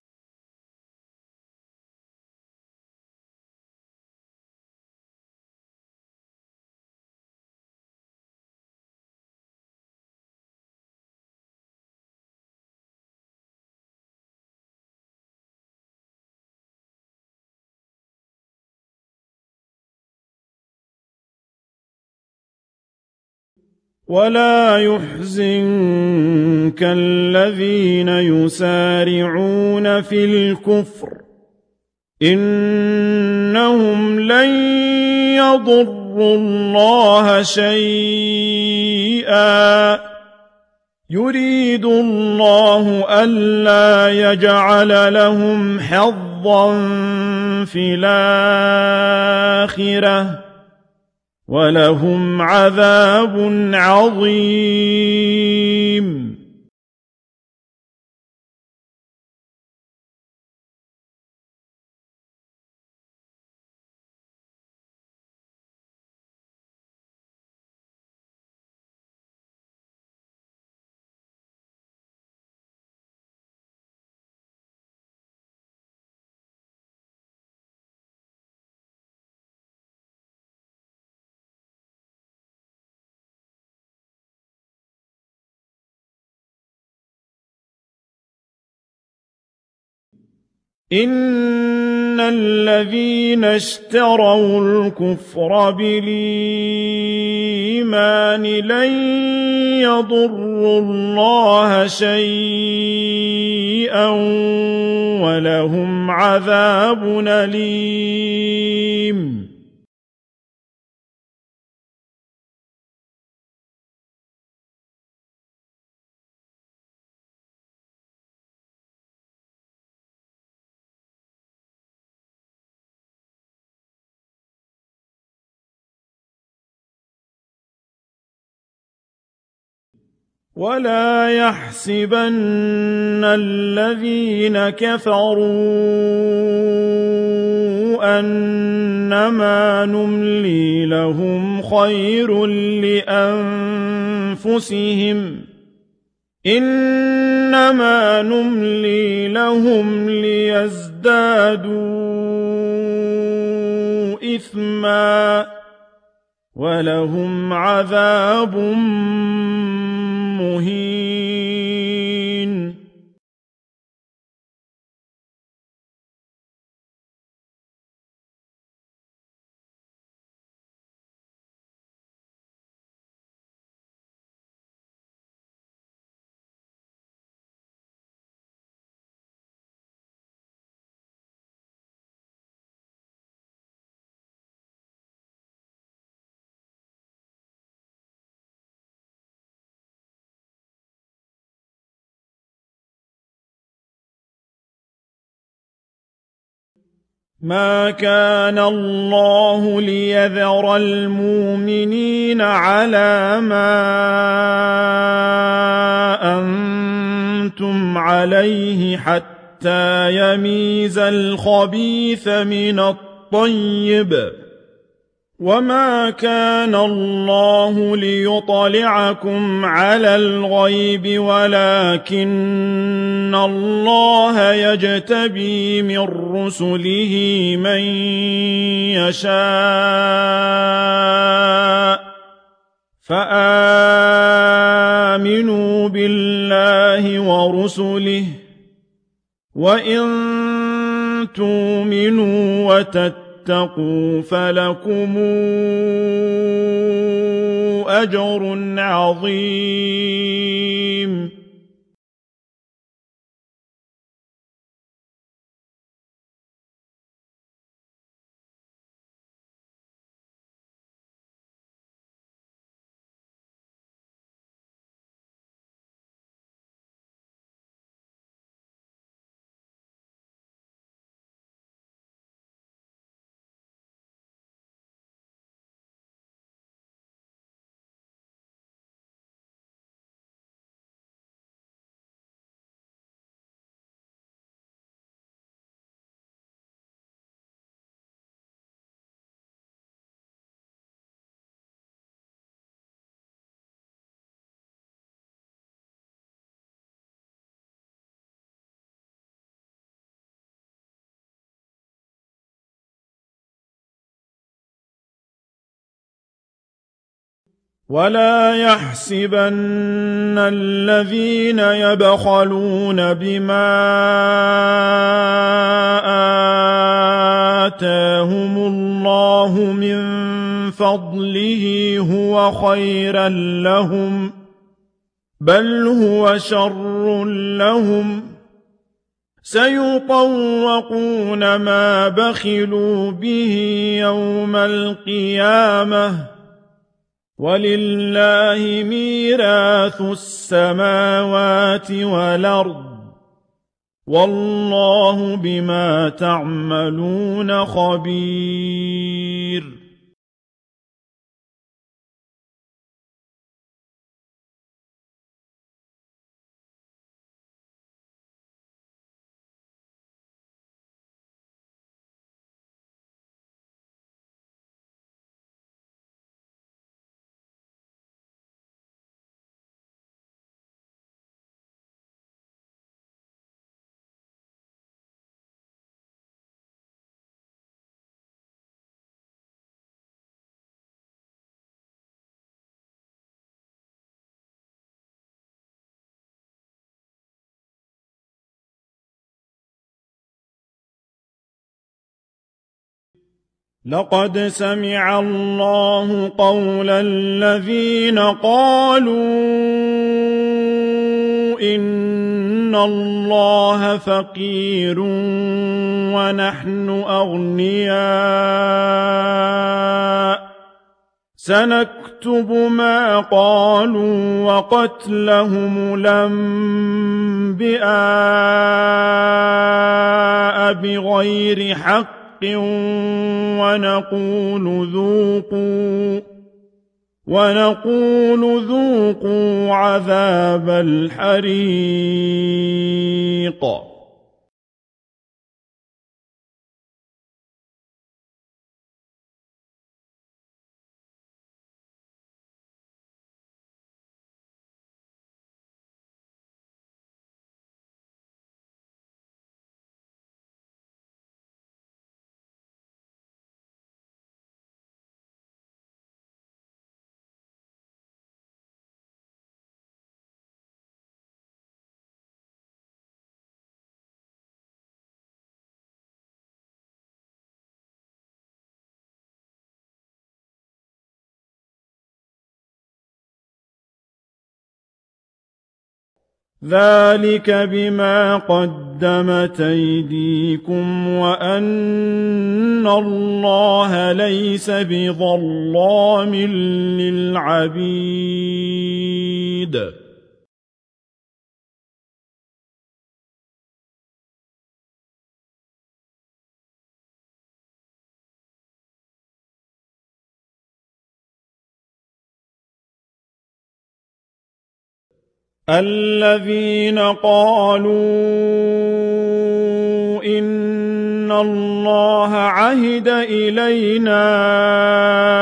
ولا يحزنك الذين يسارعون في الكفر إنهم لن يضروا الله شيئا يريد الله ألا يجعل لهم حظا في الآخرة ولهم عذاب عظيم. إن الذين اشتروا الكفر بالإيمان لن يضروا الله شيئا ولهم عذاب أليم. ولا يحسبن الذين كفروا أنما نملي لهم خير لأنفسهم إنما نملي لهم ليزدادوا إثما ولهم عذاب مهين. ما كان الله ليذر المؤمنين على ما أنتم عليه حتى يميز الخبيث من الطيب وما كان الله ليطلعكم على الغيب ولكن الله يجتبي من رسله من يشاء فآمنوا بالله ورسله وإن تؤمنوا وتتقوا اتقوا فلكم أجر عظيم ولا يحسبن الذين يبخلون بما آتاهم الله من فضله هو خيرا لهم بل هو شر لهم سيطوقون ما بخلوا به يوم القيامة ولله ميراث السماوات والأرض والله بما تعملون خبير لقد سمع الله قول الذين قالوا إن الله فقير ونحن أغنياء سنكتب ما قالوا وقتلهم الأنبياء بغير حق ونقول ذوقوا ونقول ذوقوا عذاب الحريق ذلك بما قدمت أيديكم وأن الله ليس بظلام للعبيد الذين قالوا إن الله عهد إلينا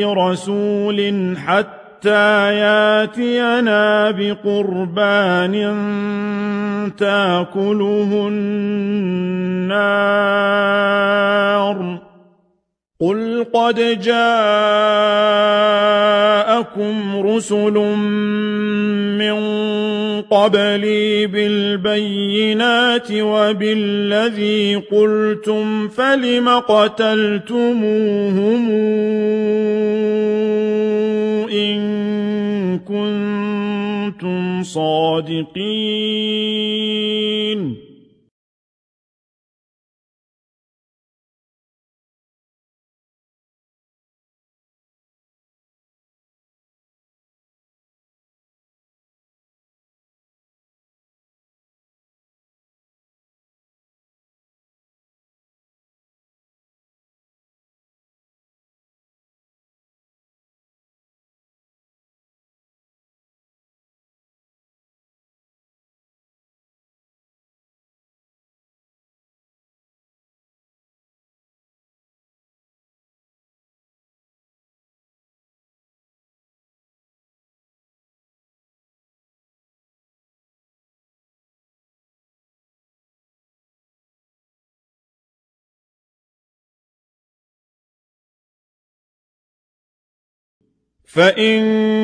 برسول حتى ياتينا بقربان تاكله النار قل قد جاءكم رسل من قبلي بالبينات وبالذي قلتم فلم قتلتموهم إن كنتم صادقين فإن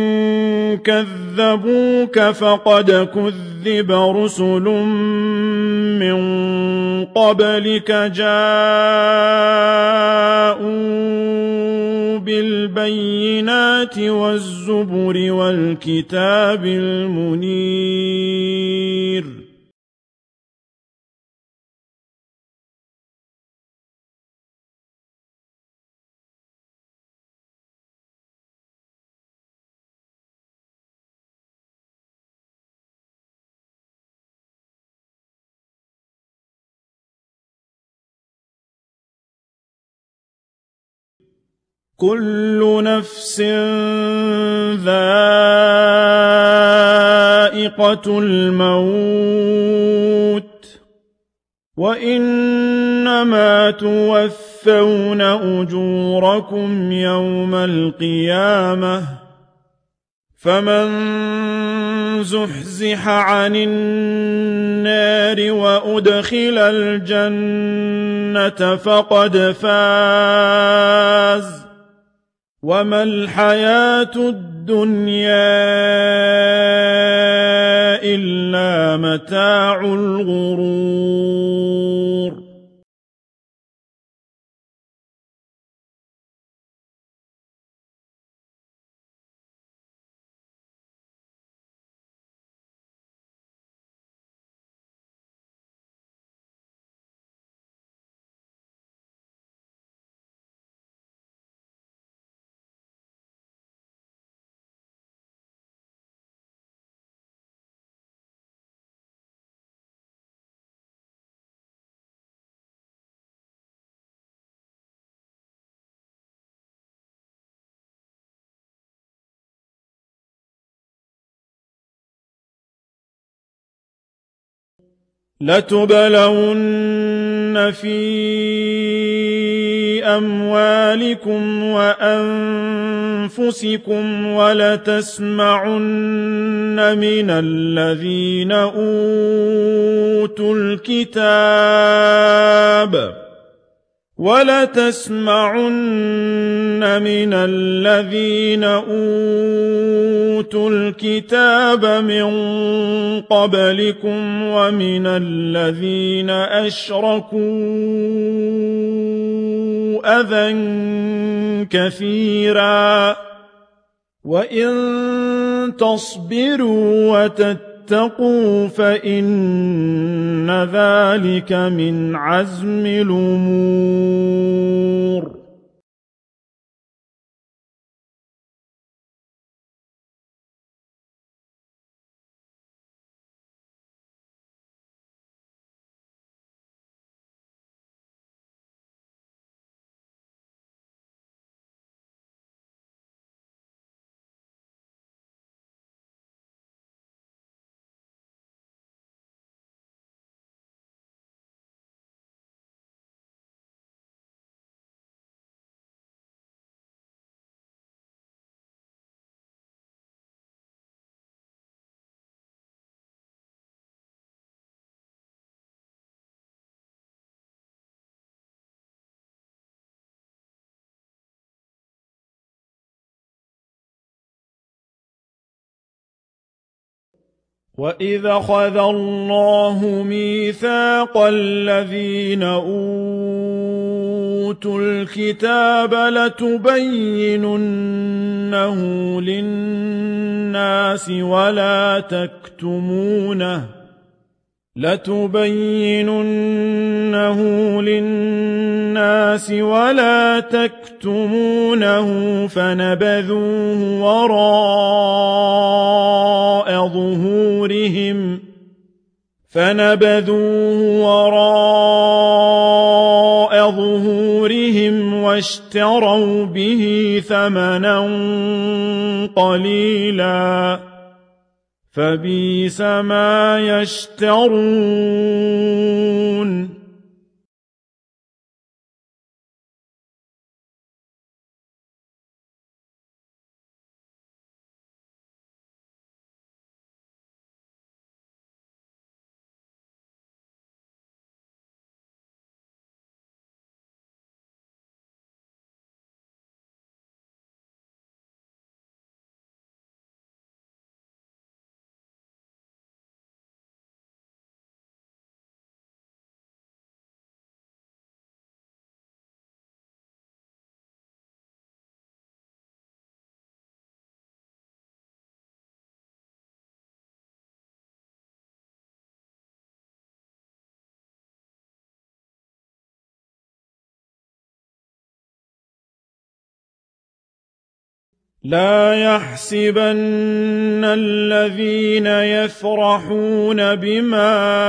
كذبوك فقد كذب رسل من قبلك جاءوا بالبينات والزبر والكتاب المنير كل نفس ذائقة الموت وإنما توفون أجوركم يوم القيامة فمن زحزح عن النار وأدخل الجنة فقد فاز وما الحياة الدنيا إلا متاع الغرور لتبلون في أموالكم وأنفسكم ولتسمعن من الذين أوتوا الكتاب ولتسمعن من الذين أوتوا الكتاب من قبلكم ومن الذين أشركوا أذى كثيرا وإن تصبروا وتتقوا فإن ذلك من عزم الأمور وَإِذْ أَخَذَ اللَّهُ مِيثَاقَ الَّذِينَ أُوتُوا الْكِتَابَ لَتُبَيِّنُنَّهُ لِلنَّاسِ وَلَا تَكْتُمُونَهُ لَتُبَيِّنُنَّهُ لِلنَّاسِ وَلَا تَكْتُمُونَهُ فَنَبَذُوهُ وَرَاءَ ظُهُورِهِمْ فَنَبَذُوهُ وَرَاءَ ظُهُورِهِمْ وَاشْتَرَوْا بِهِ ثَمَنًا قَلِيلًا فَبِئْسَ مَا يَشْتَرُونَ لا يحسبن الذين يفرحون بما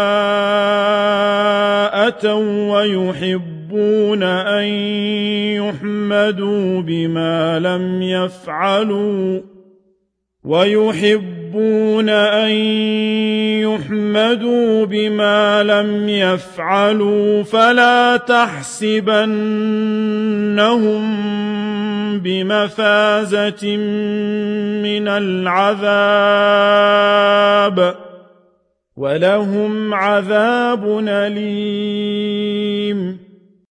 أتوا ويحبون أن يحمدوا بما لم يفعلوا ويحبون أن يحمدوا بما لم يفعلوا فلا تحسبنهم بمفازة من العذاب ولهم عذاب أليم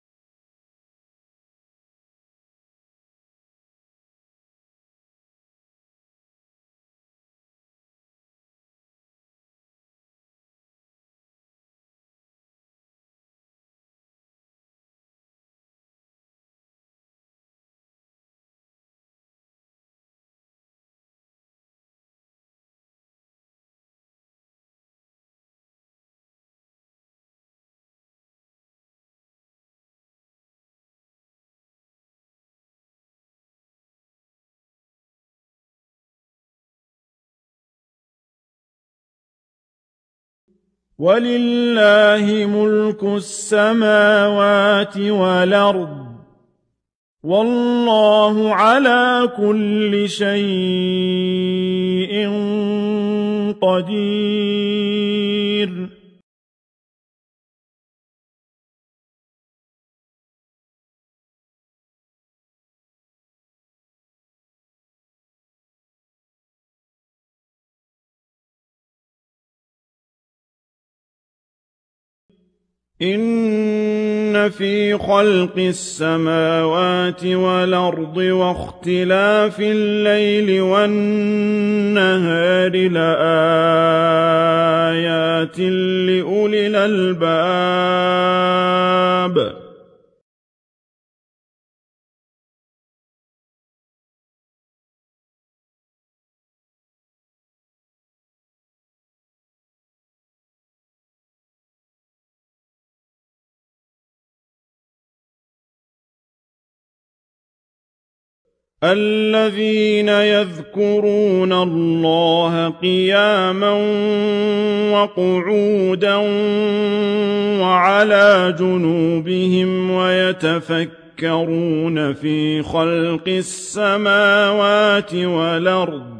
ولله ملك السماوات والأرض والله على كل شيء قدير إن في خلق السماوات والأرض واختلاف الليل والنهار لآيات لأولي الألباب الذين يذكرون الله قياما وقعودا وعلى جنوبهم ويتفكرون في خلق السماوات والأرض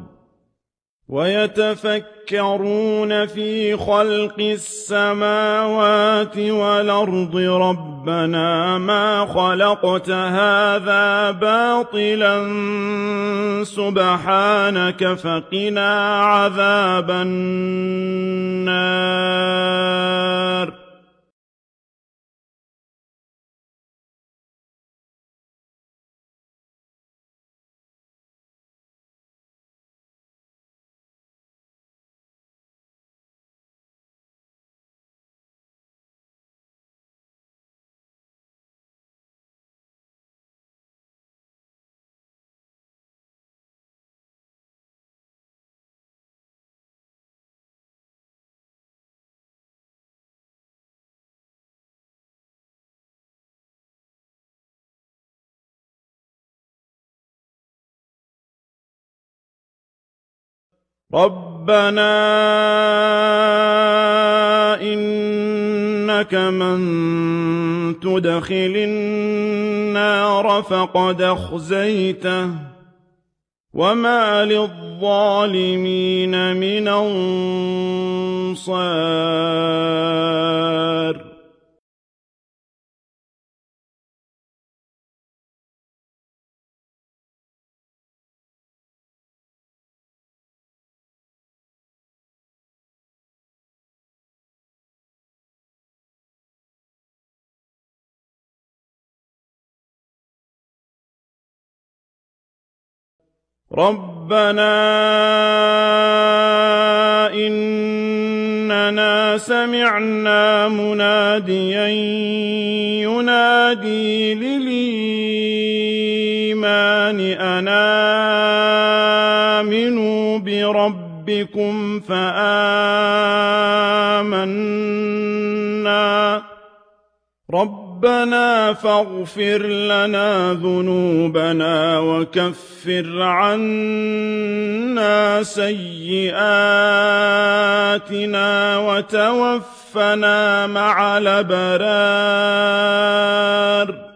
ويتفكرون في خلق السماوات والأرض ربنا ما خلقت هذا باطلا سبحانك فقنا عذاب النار رَبَّنَا إِنَّكَ مَن تُدْخِلِ النَّارَ فَقَدْ أَخْزَيْتَهُ ۖ وَمَا لِلظَّالِمِينَ مِنْ أَنصَارٍ رَبَّنَا إِنَّنَا سَمِعْنَا مُنَادِيًا يُنَادِي لِلْإِيمَانِ أَنْ آمِنُوا بِرَبِّكُمْ فَآمَنَّا رَبَّنَا فَاغْفِرْ لَنَا ذُنُوبَنَا وَكَفِّرْ عَنَّا سَيِّئَاتِنَا وَتَوَفَّنَا مَعَ الْأَبْرَارِ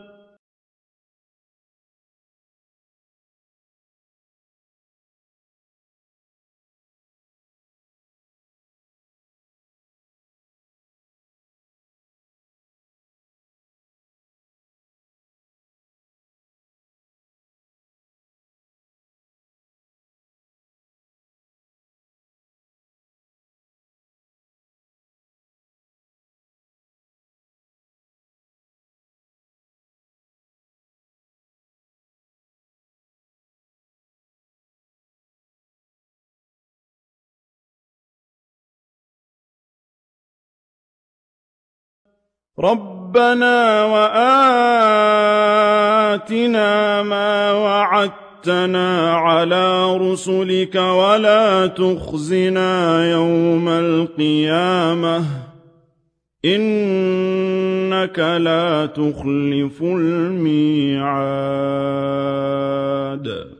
رَبَّنَا وَآتِنَا مَا وَعَدتَّنَا عَلَىٰ رُسُلِكَ وَلَا تُخْزِنَا يَوْمَ الْقِيَامَةِ ۗ إِنَّكَ لَا تُخْلِفُ الْمِيعَادَ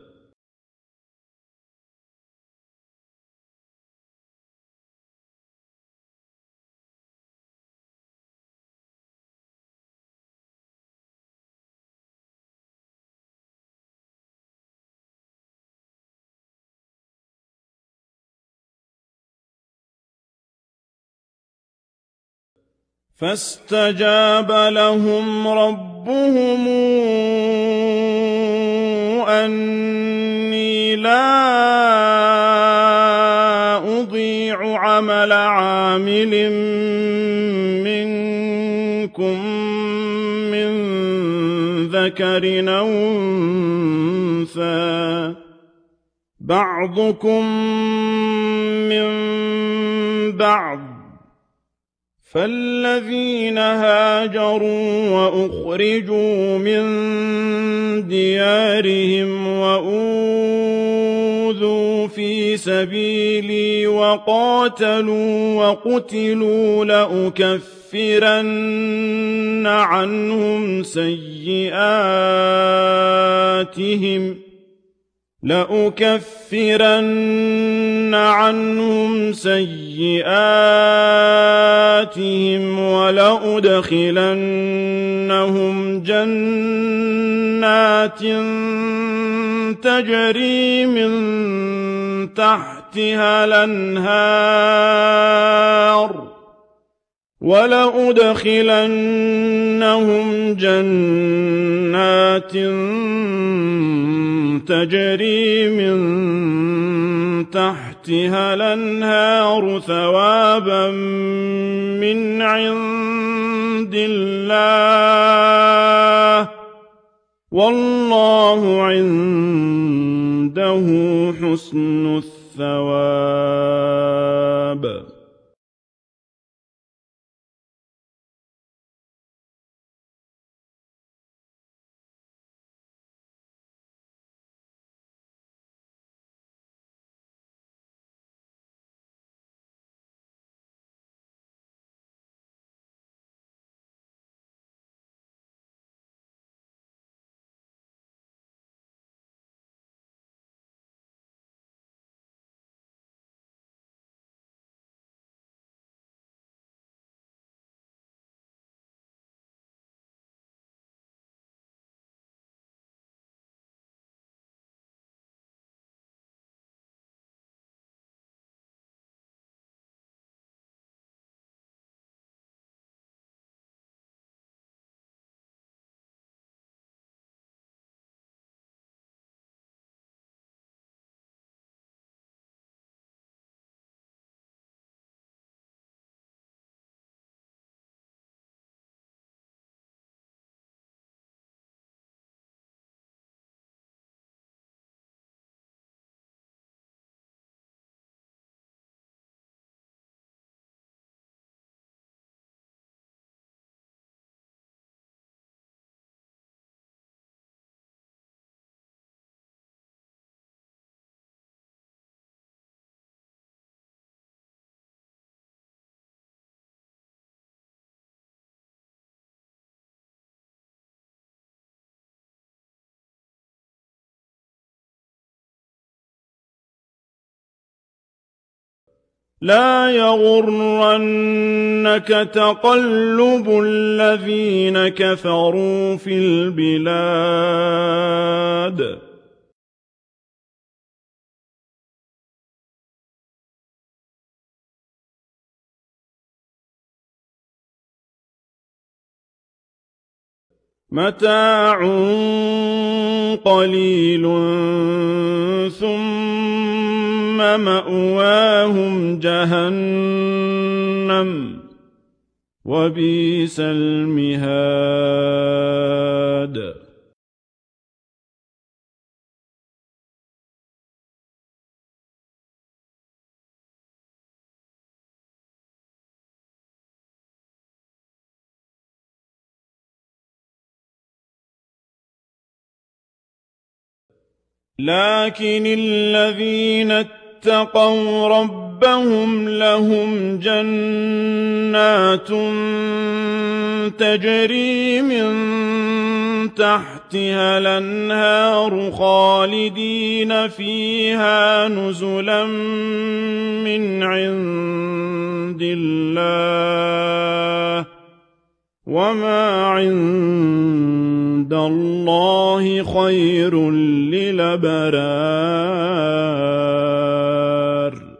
فَاسْتَجَابَ لَهُمْ رَبُّهُمْ أَنِّي لَا أُضِيعُ عَمَلَ عَامِلٍ مِّنكُم مِّن ذَكَرٍ أَوْ أُنثَىٰ ۖ بَعْضُكُم مِّن بَعْضٍ ۖ فَالَّذِينَ هَاجَرُوا وَأُخْرِجُوا مِن دِيَارِهِمْ وَأُوذُوا فِي سَبِيلِي وَقَاتَلُوا وَقُتِلُوا لَأُكَفِّرَنَّ عَنْهُمْ سَيِّئَاتِهِمْ لَأُكَفِّرَنَّ عَنْهُمْ سَيِّئَاتِهِمْ وَلَأُدْخِلَنَّهُمْ جَنَّاتٍ تَجْرِي مِن تَحْتِهَا الْأَنْهَارُ وَلَأُدْخِلَنَّهُمْ جَنَّاتٍ تَجْرِي مِن تَحْتِهَا الْأَنْهَارُ ثَوَابًا مِّنْ عِندِ اللَّهِ ۗ وَاللَّهُ عِندَهُ حُسْنُ الثَّوَابِ لا يغرنك تقلب الذين كفروا في البلاد متاع قليل ثم مأواهم جهنم وبئس المهاد لكن الذين اتقوا ربهم لهم جنات تجري من تحتها الأنهار خالدين فيها نزلا من عند الله وما عند الله خير للأبرار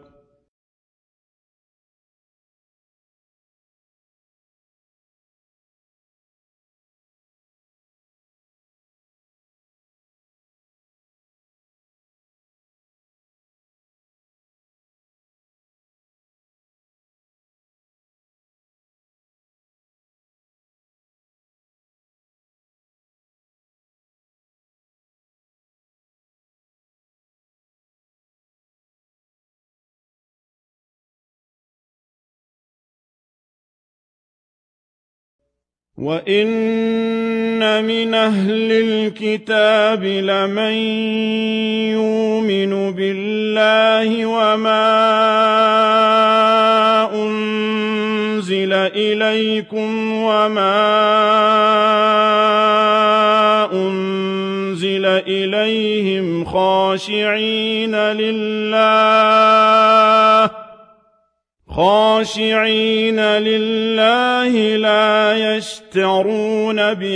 وَإِنَّ مِنْ أَهْلِ الْكِتَابِ لَمَن يُؤْمِنُ بِاللَّهِ وَمَا أُنزِلَ إِلَيْكُمْ وَمَا أُنزِلَ إِلَيْهِمْ خَاشِعِينَ لِلَّهِ خاشعين لله لا يشترون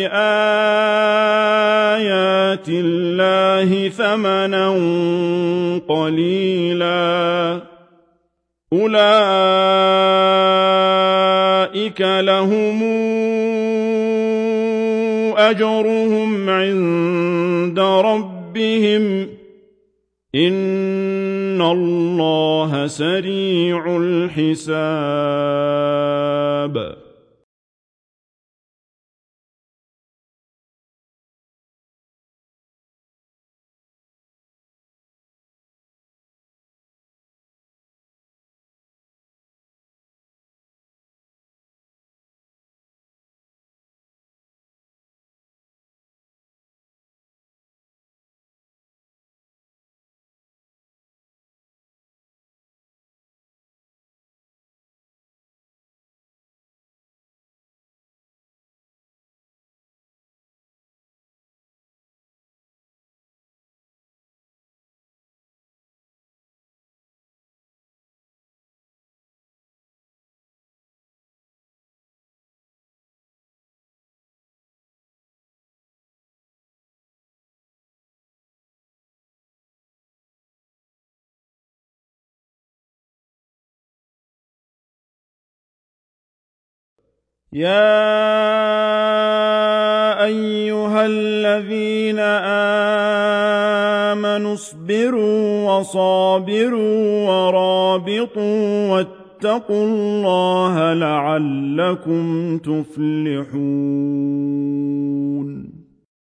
بآيات الله ثمنا قليلا أولئك لهم أجرهم عند ربهم إن الله سريع الحساب يا أيها الذين آمنوا اصبروا وصابروا ورابطوا واتقوا الله لعلكم تفلحون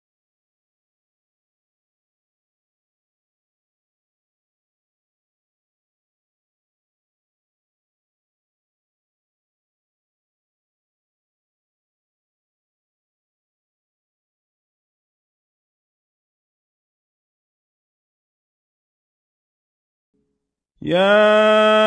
يا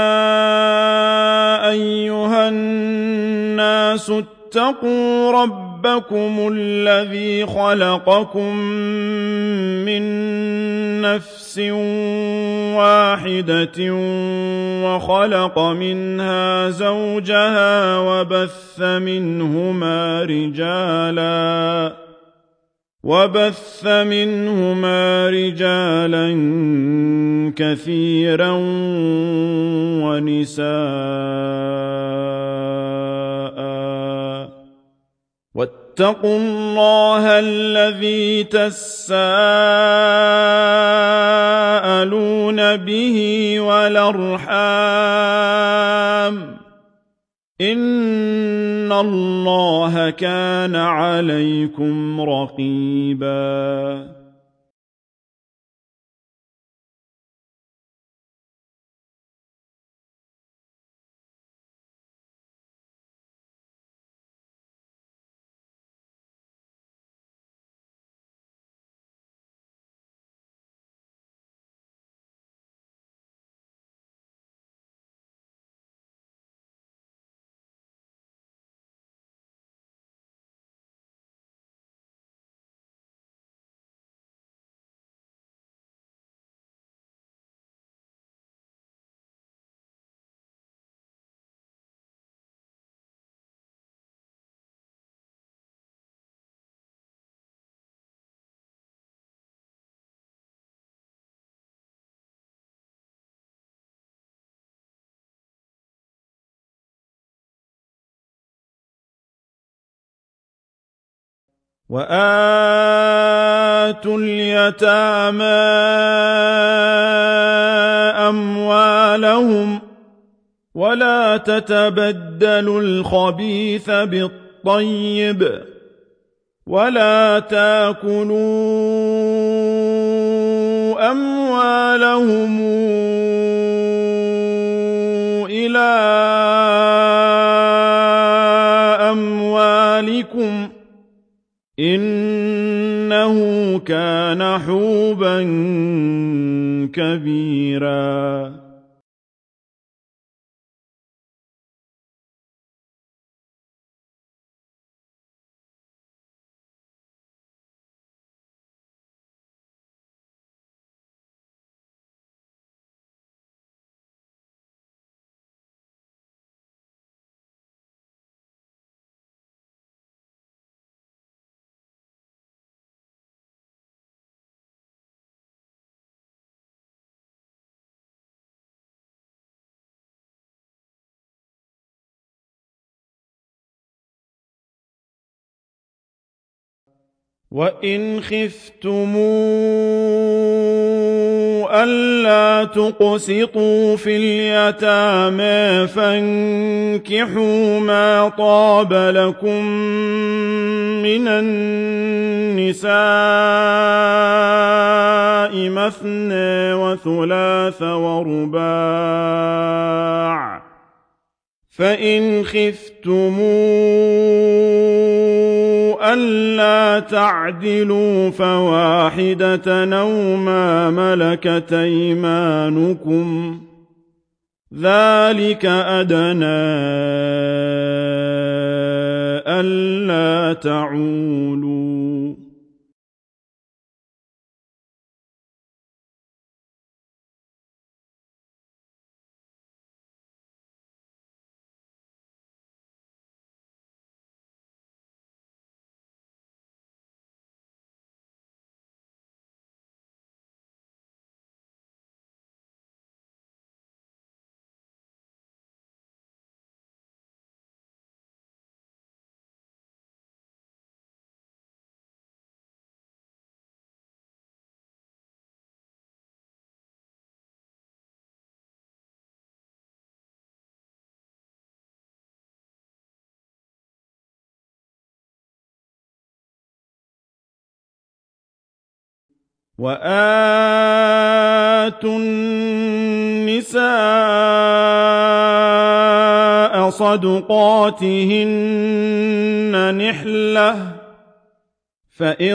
أيها الناس اتقوا ربكم الذي خلقكم من نفس واحدة وخلق منها زوجها وبث منهما رجالا وبث منهما رجالا كثيرا ونساء واتقوا الله الذي تساءلون به والأرحام إن الله كان عليكم رقيبا وآتوا اليتامى أموالهم ولا تتبدلوا الخبيث بالطيب ولا تاكلوا أموالهم إلى أموالكم إنه كان حوبا كبيرا وإن خفتم ألا تقسطوا في اليتامى فانكحوا ما طاب لكم من النساء مثنى وثلاث ورباع فإن خفتم ألا تعدلوا فواحدة أو ما ملكت أيمانكم ذلك أدنى ألا تعولوا وآتوا النساء صدقاتهن نحلة فإن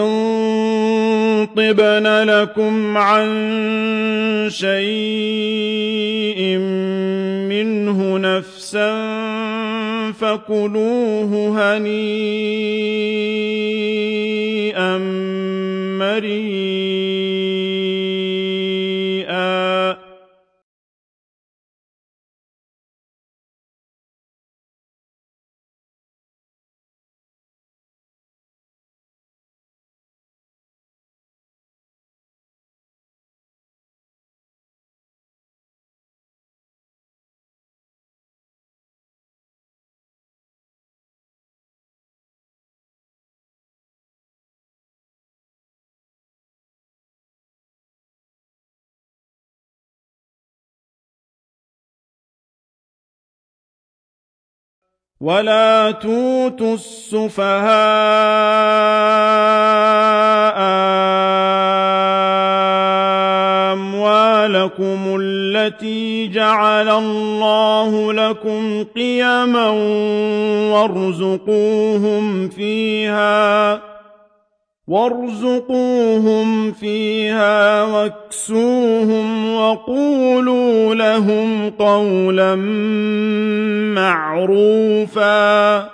طبن لكم عن شيء منه نفسا فكلوه هنيئا مريئا. ولا تؤتوا السفهاء أموالكم التي جعل الله لكم قيما وارزقوهم فيها وارزقوهم فيها واكسوهم وقولوا لهم قولا معروفا.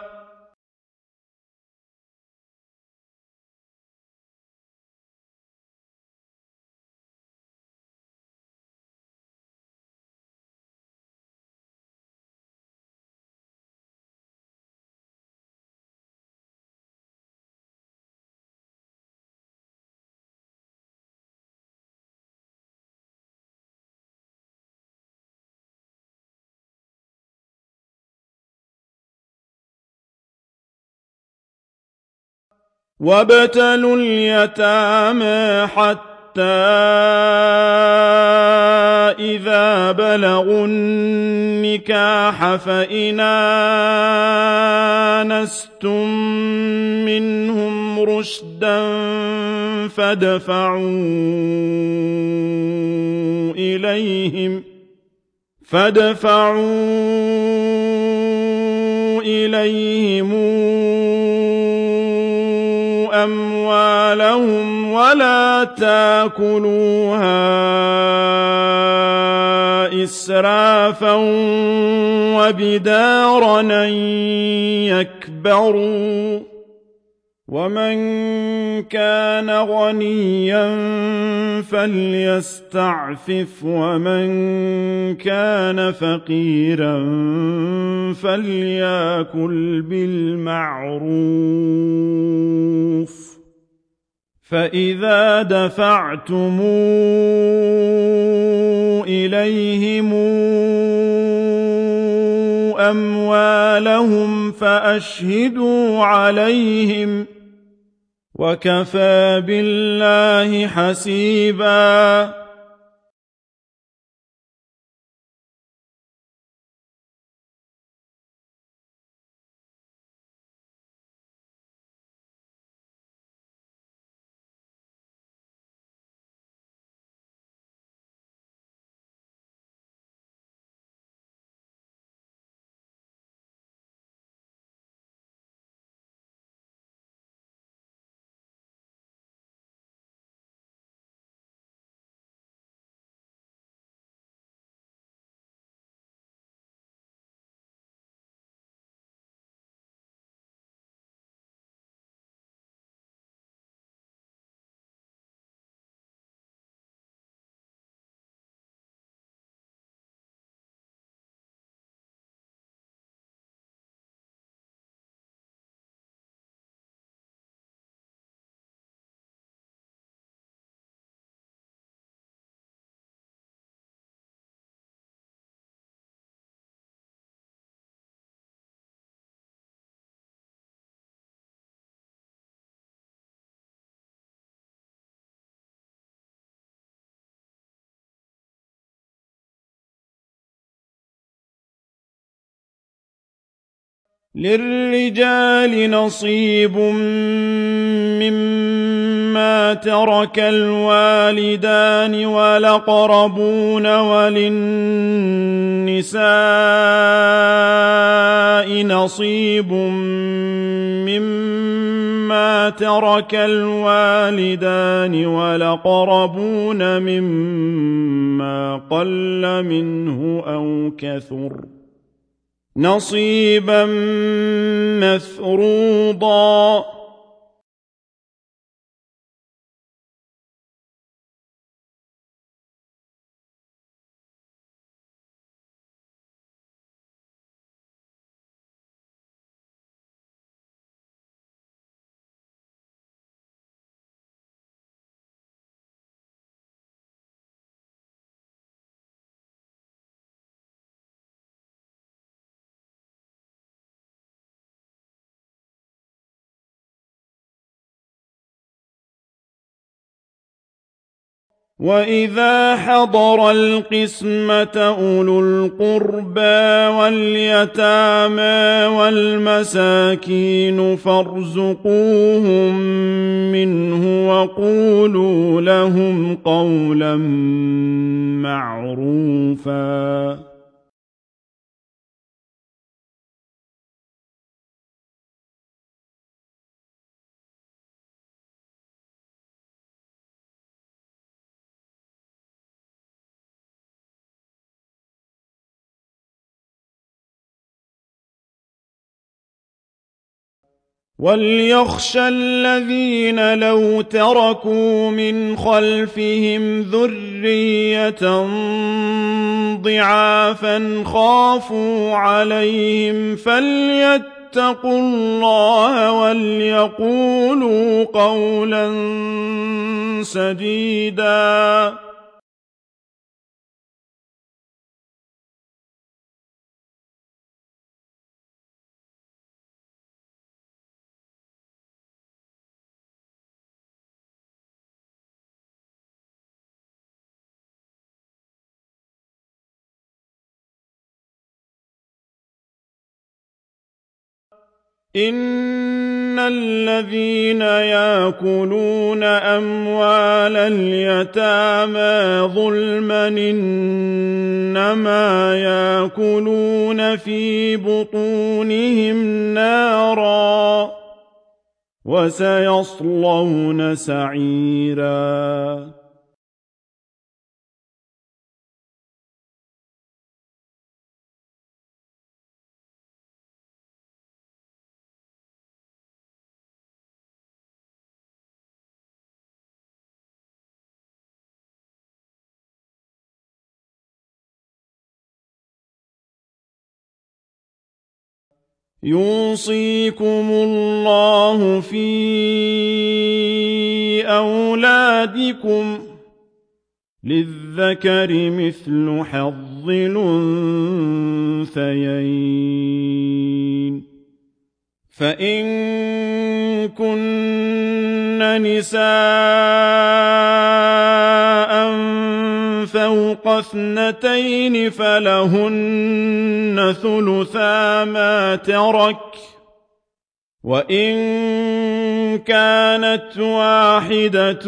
وابتلوا اليتامى حتى إذا بلغوا النكاح فإن آنستم منهم رشدا فادفعوا إليهم فادفعوا إليهم أموالهم ولا تأكلوها إسرافا وبدارا أن يكبروا ومن كان غنيا فليستعفف ومن كان فقيرا فليأكل بالمعروف فإذا دفعتم إليهم أموالهم فأشهدوا عليهم وكفى بالله حسيبا. للرجال نصيب مما ترك الوالدان والأقربون وللنساء نصيب مما ترك الوالدان والأقربون مما قل منه أو كثر نصيبا مفروضا. وَإِذَا حَضَرَ الْقِسْمَةَ أُولُو الْقُرْبَىٰ وَالْيَتَامَىٰ وَالْمَسَاكِينُ فَارْزُقُوهُم مِّنْهُ وَقُولُوا لَهُمْ قَوْلًا مَّعْرُوفًا وَلْيَخْشَ الَّذِينَ لَوْ تَرَكُوا مِنْ خَلْفِهِمْ ذُرِّيَّةً ضِعَافًا خَافُوا عَلَيْهِمْ فَلْيَتَّقُوا اللَّهَ وَلْيَقُولُوا قَوْلًا سَدِيدًا إِنَّ الَّذِينَ يَأْكُلُونَ أَمْوَالَ الْيَتَامَىٰ ظُلْمًا إِنَّمَا يَأْكُلُونَ فِي بُطُونِهِمْ نَارًا ۖ وَسَيَصْلَوْنَ سَعِيرًا يُوصِيكُمُ اللَّهُ فِي أَوْلَادِكُمْ ۖ لِلذَّكَرِ مِثْلُ حَظِّ الْأُنثَيَيْنِ ۚ فَإِن كُنَّ نِسَاءً فَوْقَ اثْنَتَيْنِ فَلَهُنَّ ثُلُثَا مَا تَرَكَ ۖ وَإِن كَانَتْ وَاحِدَةٌ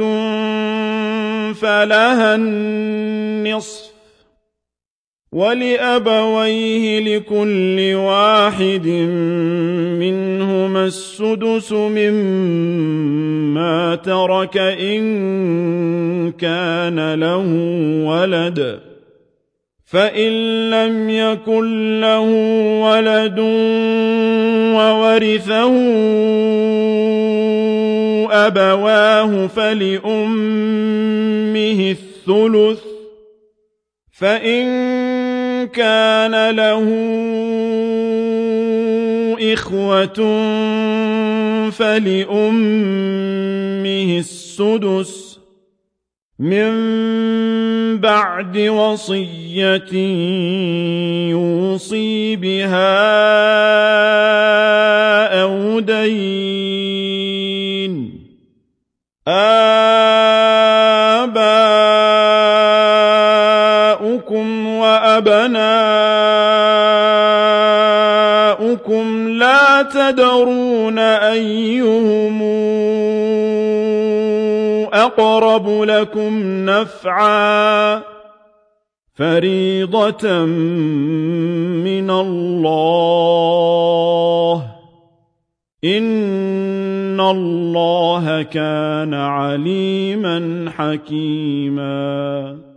فَلَهَا النِّصْفُ ۚ وَلِأَبَوَيْهِ لِكُلِّ وَاحِدٍ مِّنْهُمَا السُّدُسُ مِمَّا تَرَكَ إِن كَانَ لَهُ وَلَدٌ ۚ فَإِن لَّمْ يَكُن لَّهُ وَلَدٌ وَوَرِثَهُ أَبَوَاهُ فَلِأُمِّهِ الثُّلُثُ ۚ فَإِن كَانَ لَهُ إِخْوَةٌ فَلِأُمِّهِ السُّدُسُ مِن بَعْدِ وَصِيَّةٍ يُوصِي بِهَا أَوْ دَيْنٍ ۗ آبَاؤُكُمْ وَأَبْنَاؤُكُمْ لَا تَدْرُونَ أَيُّهُمْ أَقْرَبُ لَكُمْ نَفْعًا ۚ فَرِيضَةً مِّنَ اللَّهِ ۗ إِنَّ اللَّهَ كَانَ عَلِيمًا حَكِيمًا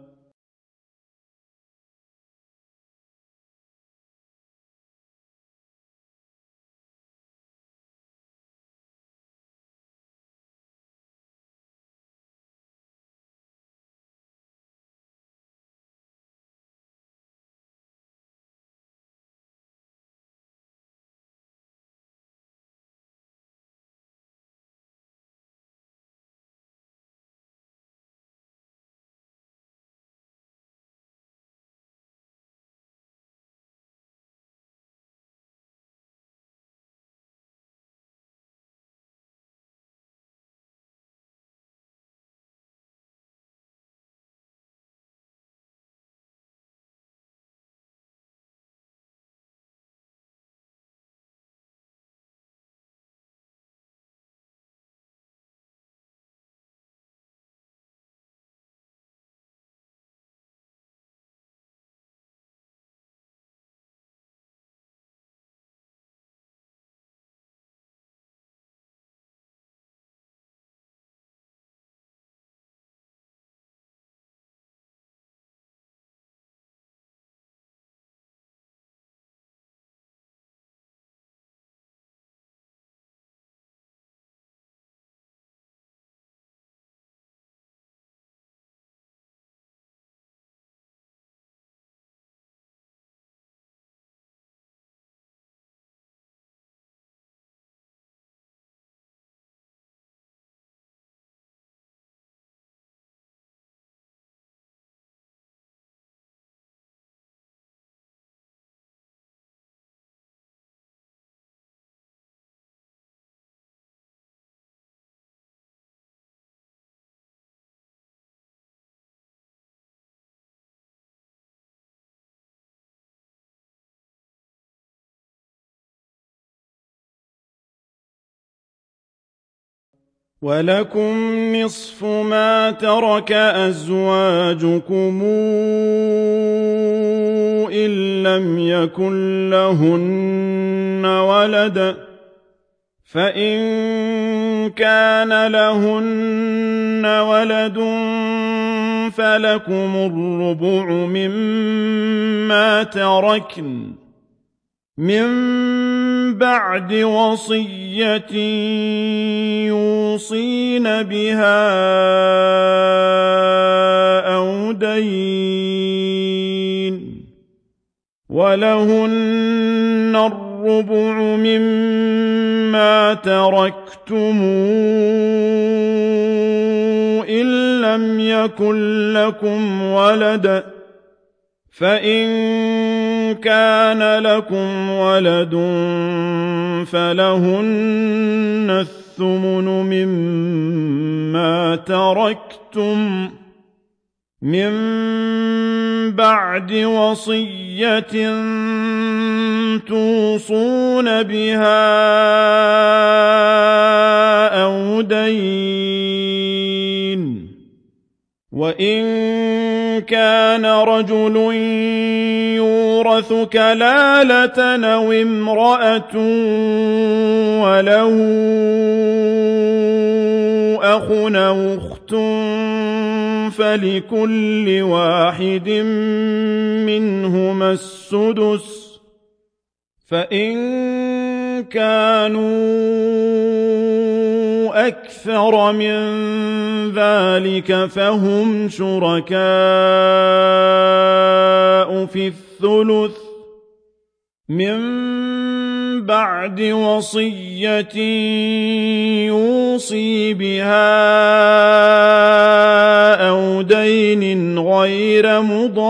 ولكم نصف ما ترك أزواجكم إن لم يكن لهن ولد، فإن كان لهن ولد فلكم الربع مما تركن من بعد وصية يوصين بها أو دين، ولهن الربع مما تركتم إن لم يكن لكم ولد، فإن كان لكم ولد فلهن الثمن مما تركتم من بعد وصية توصون بها أو دين، وإن كان رجل يورث كلالة أو امرأة وله أخ أو أخت فلكل واحد منهما السدس، فإن كانوا أكثر من ذلك فهم شركاء في الثلث من بعد وصية يوصي بها أو دين غير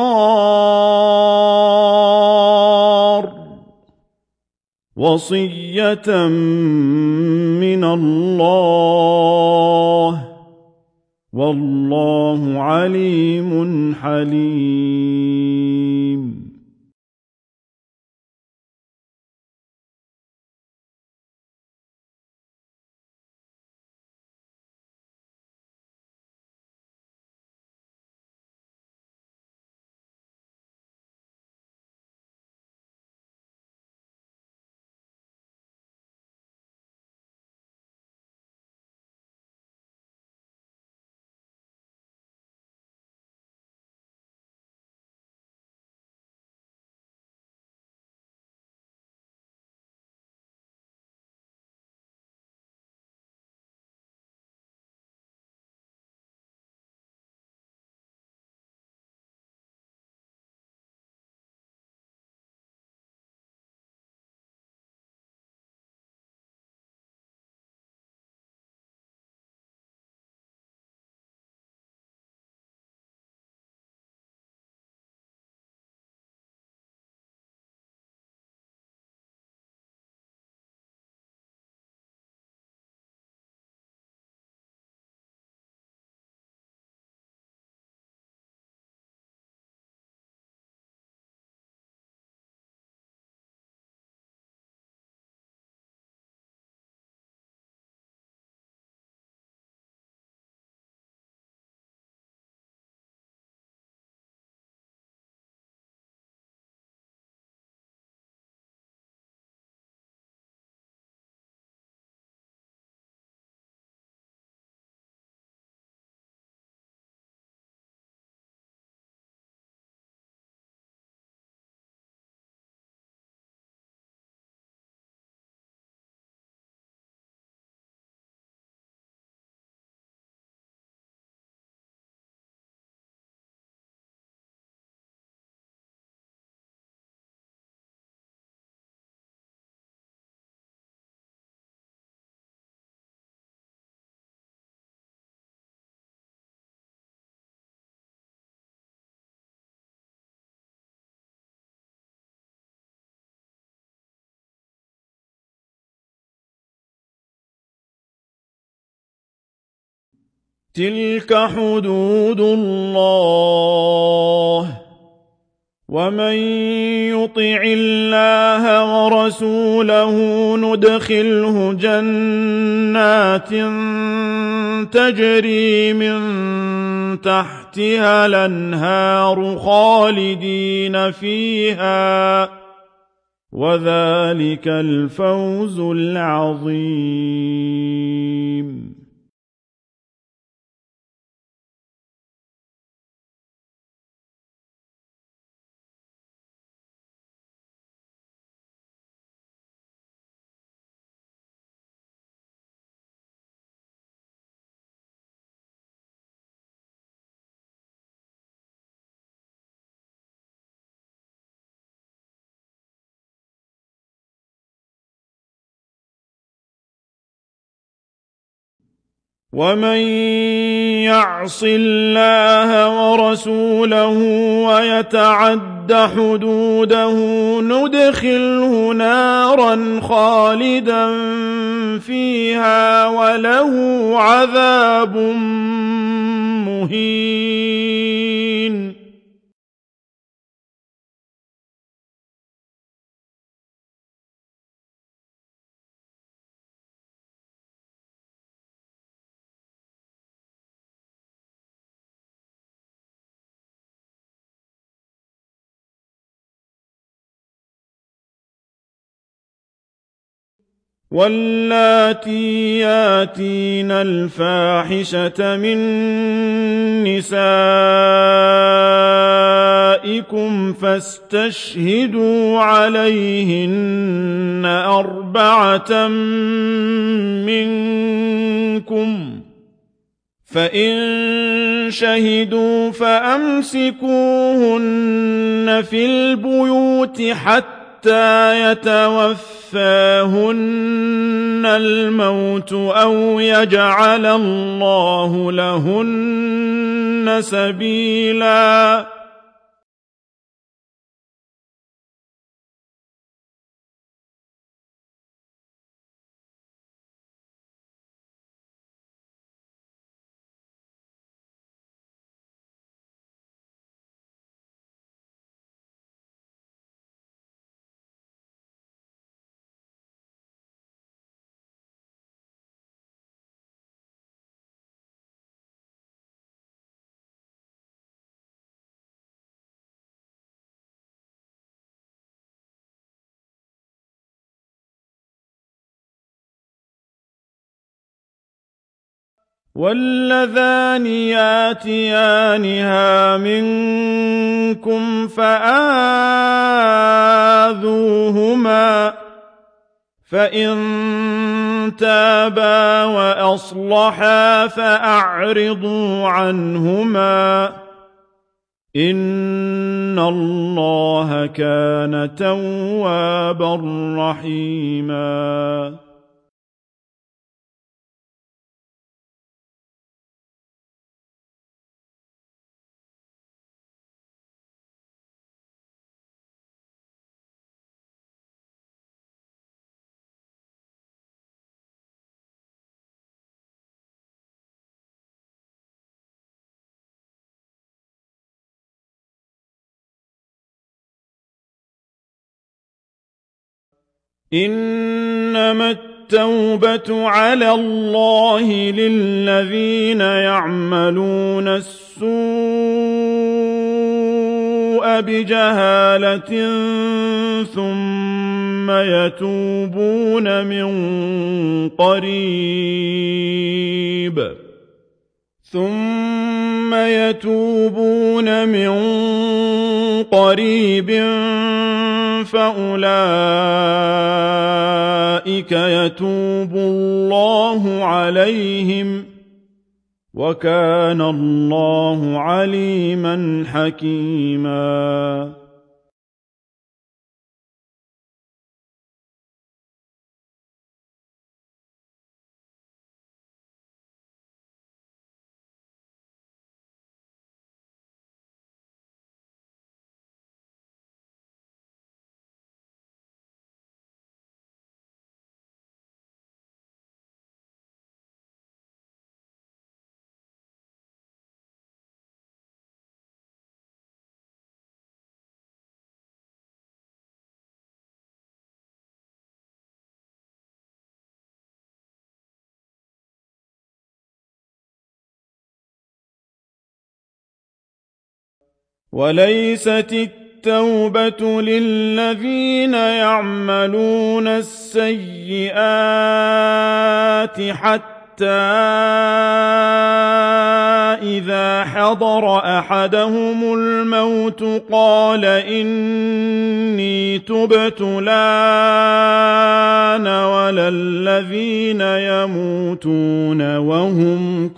مضار، وصية من الله، والله عليم حليم. تلك حدود الله ومن يطع الله ورسوله ندخله جنات تجري من تحتها الأنهار خالدين فيها وذلك الفوز العظيم. ومن يعص الله ورسوله ويتعد حدوده ندخله نارا خالدا فيها وله عذاب مهين. واللاتي ياتين الفاحشة من نسائكم فاستشهدوا عليهن أربعة منكم فإن شهدوا فأمسكوهن في البيوت حتى حتى يتوفاهن الموت أو يجعل الله لهن سبيلا. واللذان ياتيانها منكم فآذوهما فإن تابا وأصلحا فأعرضوا عنهما إن الله كان توابا رحيما. إنما التوبة على الله للذين يعملون السوء بجهالة ثم يتوبون من قريب ثم يتوبون من قريب فأولئك يتوب الله عليهم وكان الله عليما حكيما. وليست التوبة للذين يعملون السيئات حتى إذا حضر أحدهم الموت قال إني تبت الآن ولا الذين يموتون وهم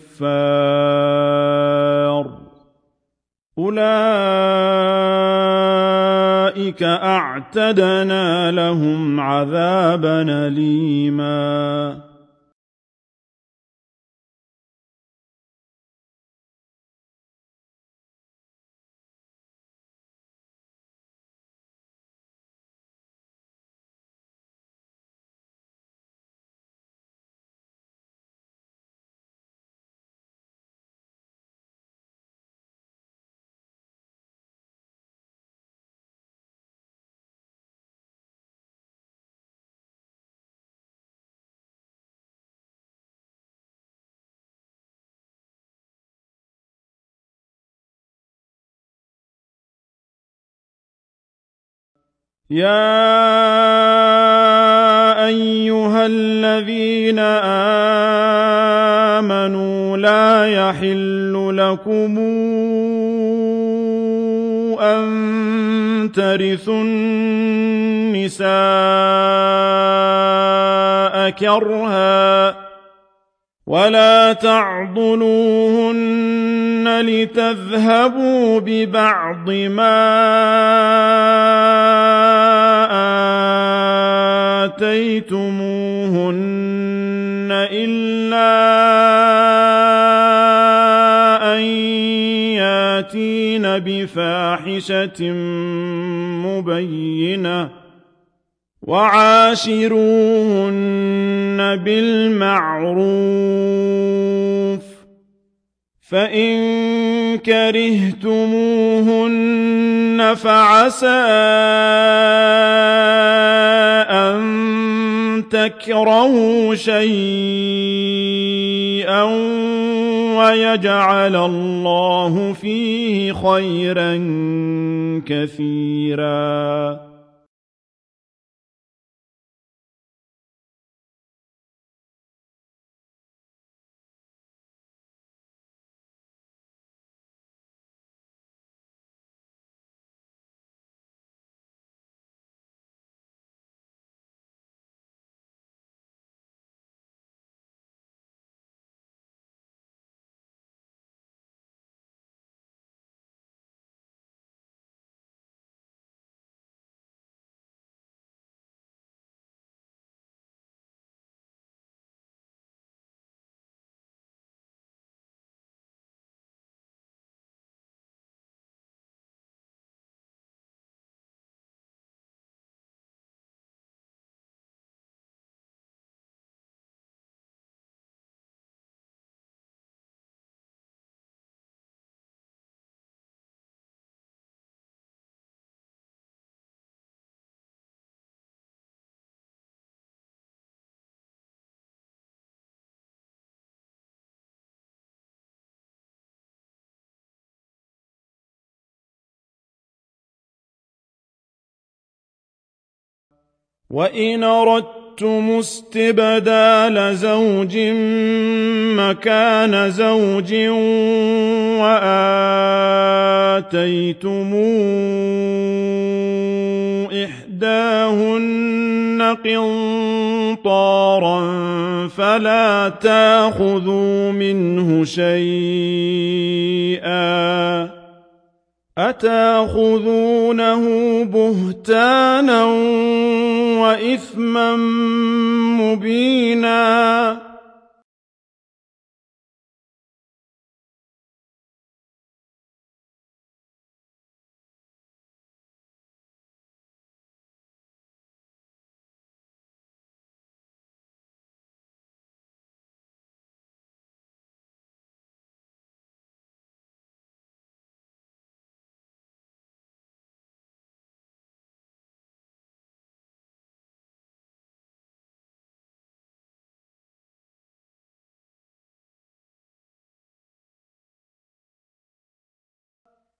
كفار أولئك أعتدنا لهم عذابا أليما يا أيها الذين آمنوا لا يحل لكم أن ترثوا النساء كرها ولا تعضلوهن لتذهبوا ببعض ما آتيتموهن إلا أن ياتين بفاحشة مبينة وعاشروهن بالمعروف فإن كرهتموهن فعسى أن تكرهوا شيئا ويجعل الله فيه خيرا كثيرا وإن أردتم استبدال زوج مكان زوج وآتيتم إحداهن قنطارا فلا تأخذوا منه شيئا أتأخذونه بهتانا وإثما مبينا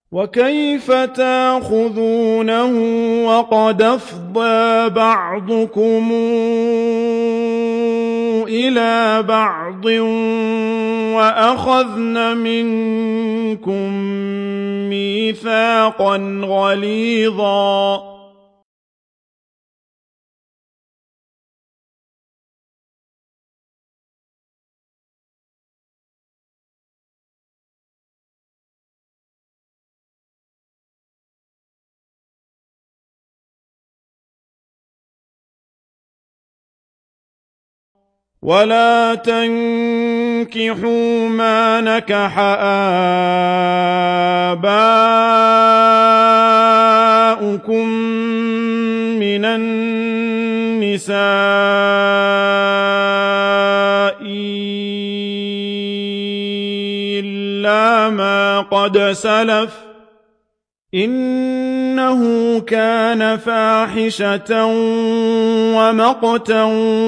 وكيف تأخذونه وقد أفضى بعضكم إلى بعض وأخذن منكم ميثاقا غليظا ولا تنكحوا ما نكح آباؤكم من النساء إلا ما قد سلف إنه كان فاحشة ومقتا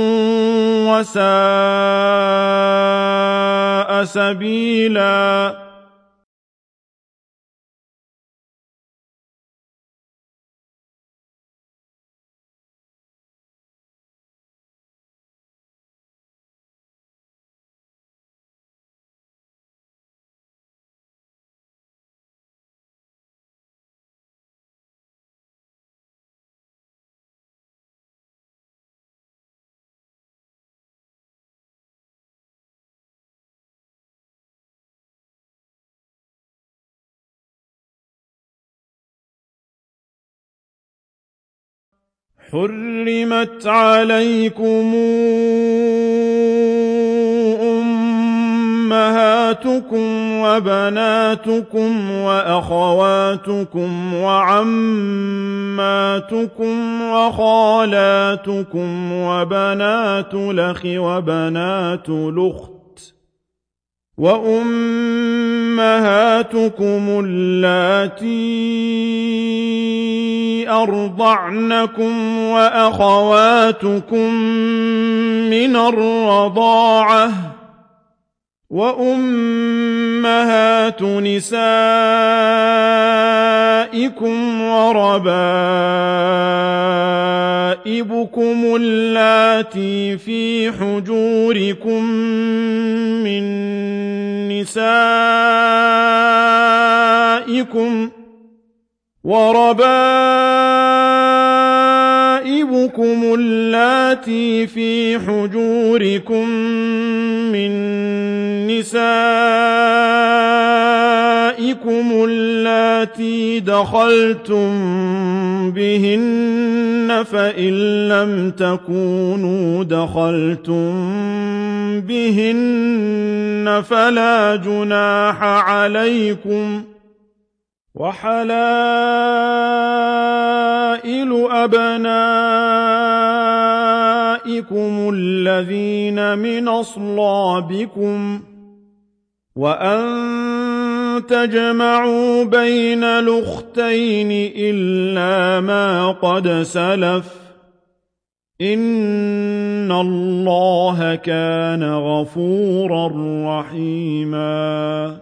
وساء سبيلا حرمت عليكم أمهاتكم وبناتكم وأخواتكم وعماتكم وخالاتكم وبنات الأخ وبنات الأخت وأمهاتكم اللاتي أرضعنكم وأخواتكم من الرضاعة وأمهات نسائكم وربائبكم اللاتي في حجوركم من نسائكم وربائبكم اللاتي في حجوركم من نسائكم اللاتي دخلتم بهن فإن لم تكونوا دخلتم بهن فلا جناح عليكم وحلائل أبنائكم الذين من أصلابكم وأن تجمعوا بين الأختين إلا ما قد سلف إن الله كان غفورا رحيما